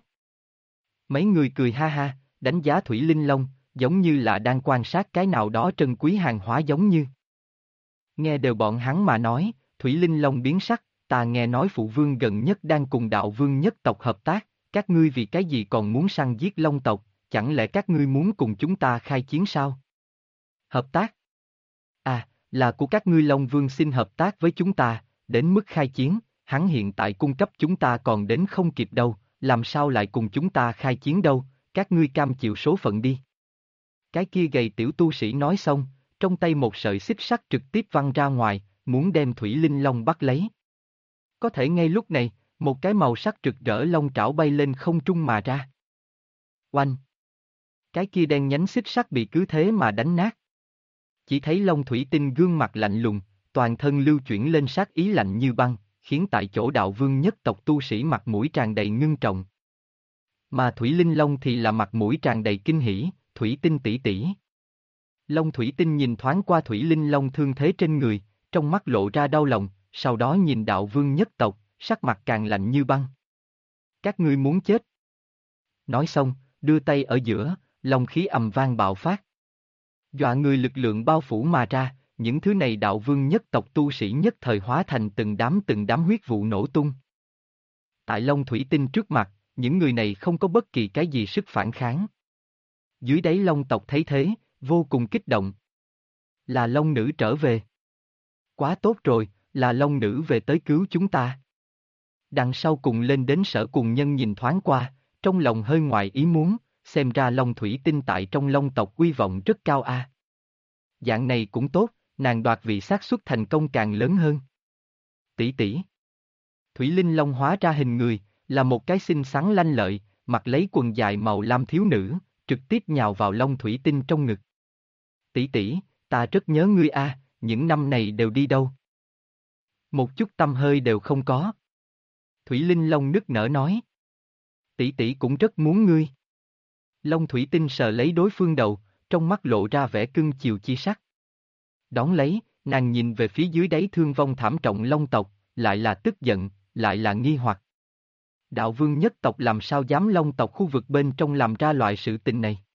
Mấy người cười ha ha, đánh giá Thủy Linh Long, giống như là đang quan sát cái nào đó trân quý hàng hóa giống như. Nghe đều bọn hắn mà nói, Thủy Linh Long biến sắc, ta nghe nói phụ vương gần nhất đang cùng đạo vương nhất tộc hợp tác, các ngươi vì cái gì còn muốn săn giết long tộc, chẳng lẽ các ngươi muốn cùng chúng ta khai chiến sao? Hợp tác? À, là của các ngươi Long Vương xin hợp tác với chúng ta, đến mức khai chiến, hắn hiện tại cung cấp chúng ta còn đến không kịp đâu, làm sao lại cùng chúng ta khai chiến đâu, các ngươi cam chịu số phận đi. Cái kia gầy tiểu tu sĩ nói xong, trong tay một sợi xích sắt trực tiếp văng ra ngoài, muốn đem Thủy Linh Long bắt lấy. Có thể ngay lúc này, một cái màu sắc rực rỡ long trảo bay lên không trung mà ra. Oanh! Cái kia đen nhánh xích sắt bị cứ thế mà đánh nát. Chỉ thấy Long Thủy Tinh gương mặt lạnh lùng, toàn thân lưu chuyển lên sát ý lạnh như băng, khiến tại chỗ đạo vương nhất tộc tu sĩ mặt mũi tràn đầy ngưng trọng. Mà Thủy Linh Long thì là mặt mũi tràn đầy kinh hỉ, Thủy Tinh tỷ tỷ. Long Thủy Tinh nhìn thoáng qua Thủy Linh Long thương thế trên người, trong mắt lộ ra đau lòng, sau đó nhìn đạo vương nhất tộc, sắc mặt càng lạnh như băng. Các ngươi muốn chết. Nói xong, đưa tay ở giữa, long khí ầm vang bạo phát. Dọa người lực lượng bao phủ mà ra, những thứ này đạo vương nhất tộc tu sĩ nhất thời hóa thành từng đám huyết vụ nổ tung. Tại Long Thủy Tinh trước mặt, những người này không có bất kỳ cái gì sức phản kháng. Dưới đáy Long tộc thấy thế, vô cùng kích động. Là Long nữ trở về. Quá tốt rồi, là Long nữ về tới cứu chúng ta. Đằng sau cùng lên đến Sở Cùng Nhân nhìn thoáng qua, trong lòng hơi ngoài ý muốn, xem ra Long Thủy Tinh tại trong Long tộc uy vọng rất cao a. Dạng này cũng tốt, nàng đoạt vị xác suất thành công càng lớn hơn. Tỷ tỷ. Thủy Linh Long hóa ra hình người, là một cái xinh xắn lanh lợi, mặc lấy quần dài màu lam thiếu nữ, trực tiếp nhào vào Long Thủy Tinh trong ngực. Tỷ tỷ, ta rất nhớ ngươi a, những năm này đều đi đâu? Một chút tâm hơi đều không có. Thủy Linh Long nức nở nói. Tỷ tỷ cũng rất muốn ngươi. Long Thủy Tinh sờ lấy đối phương đầu, trong mắt lộ ra vẻ cưng chiều chi sắc. Đón lấy, nàng nhìn về phía dưới đáy thương vong thảm trọng Long tộc, lại là tức giận, lại là nghi hoặc. Đạo vương nhất tộc làm sao dám Long tộc khu vực bên trong làm ra loại sự tình này?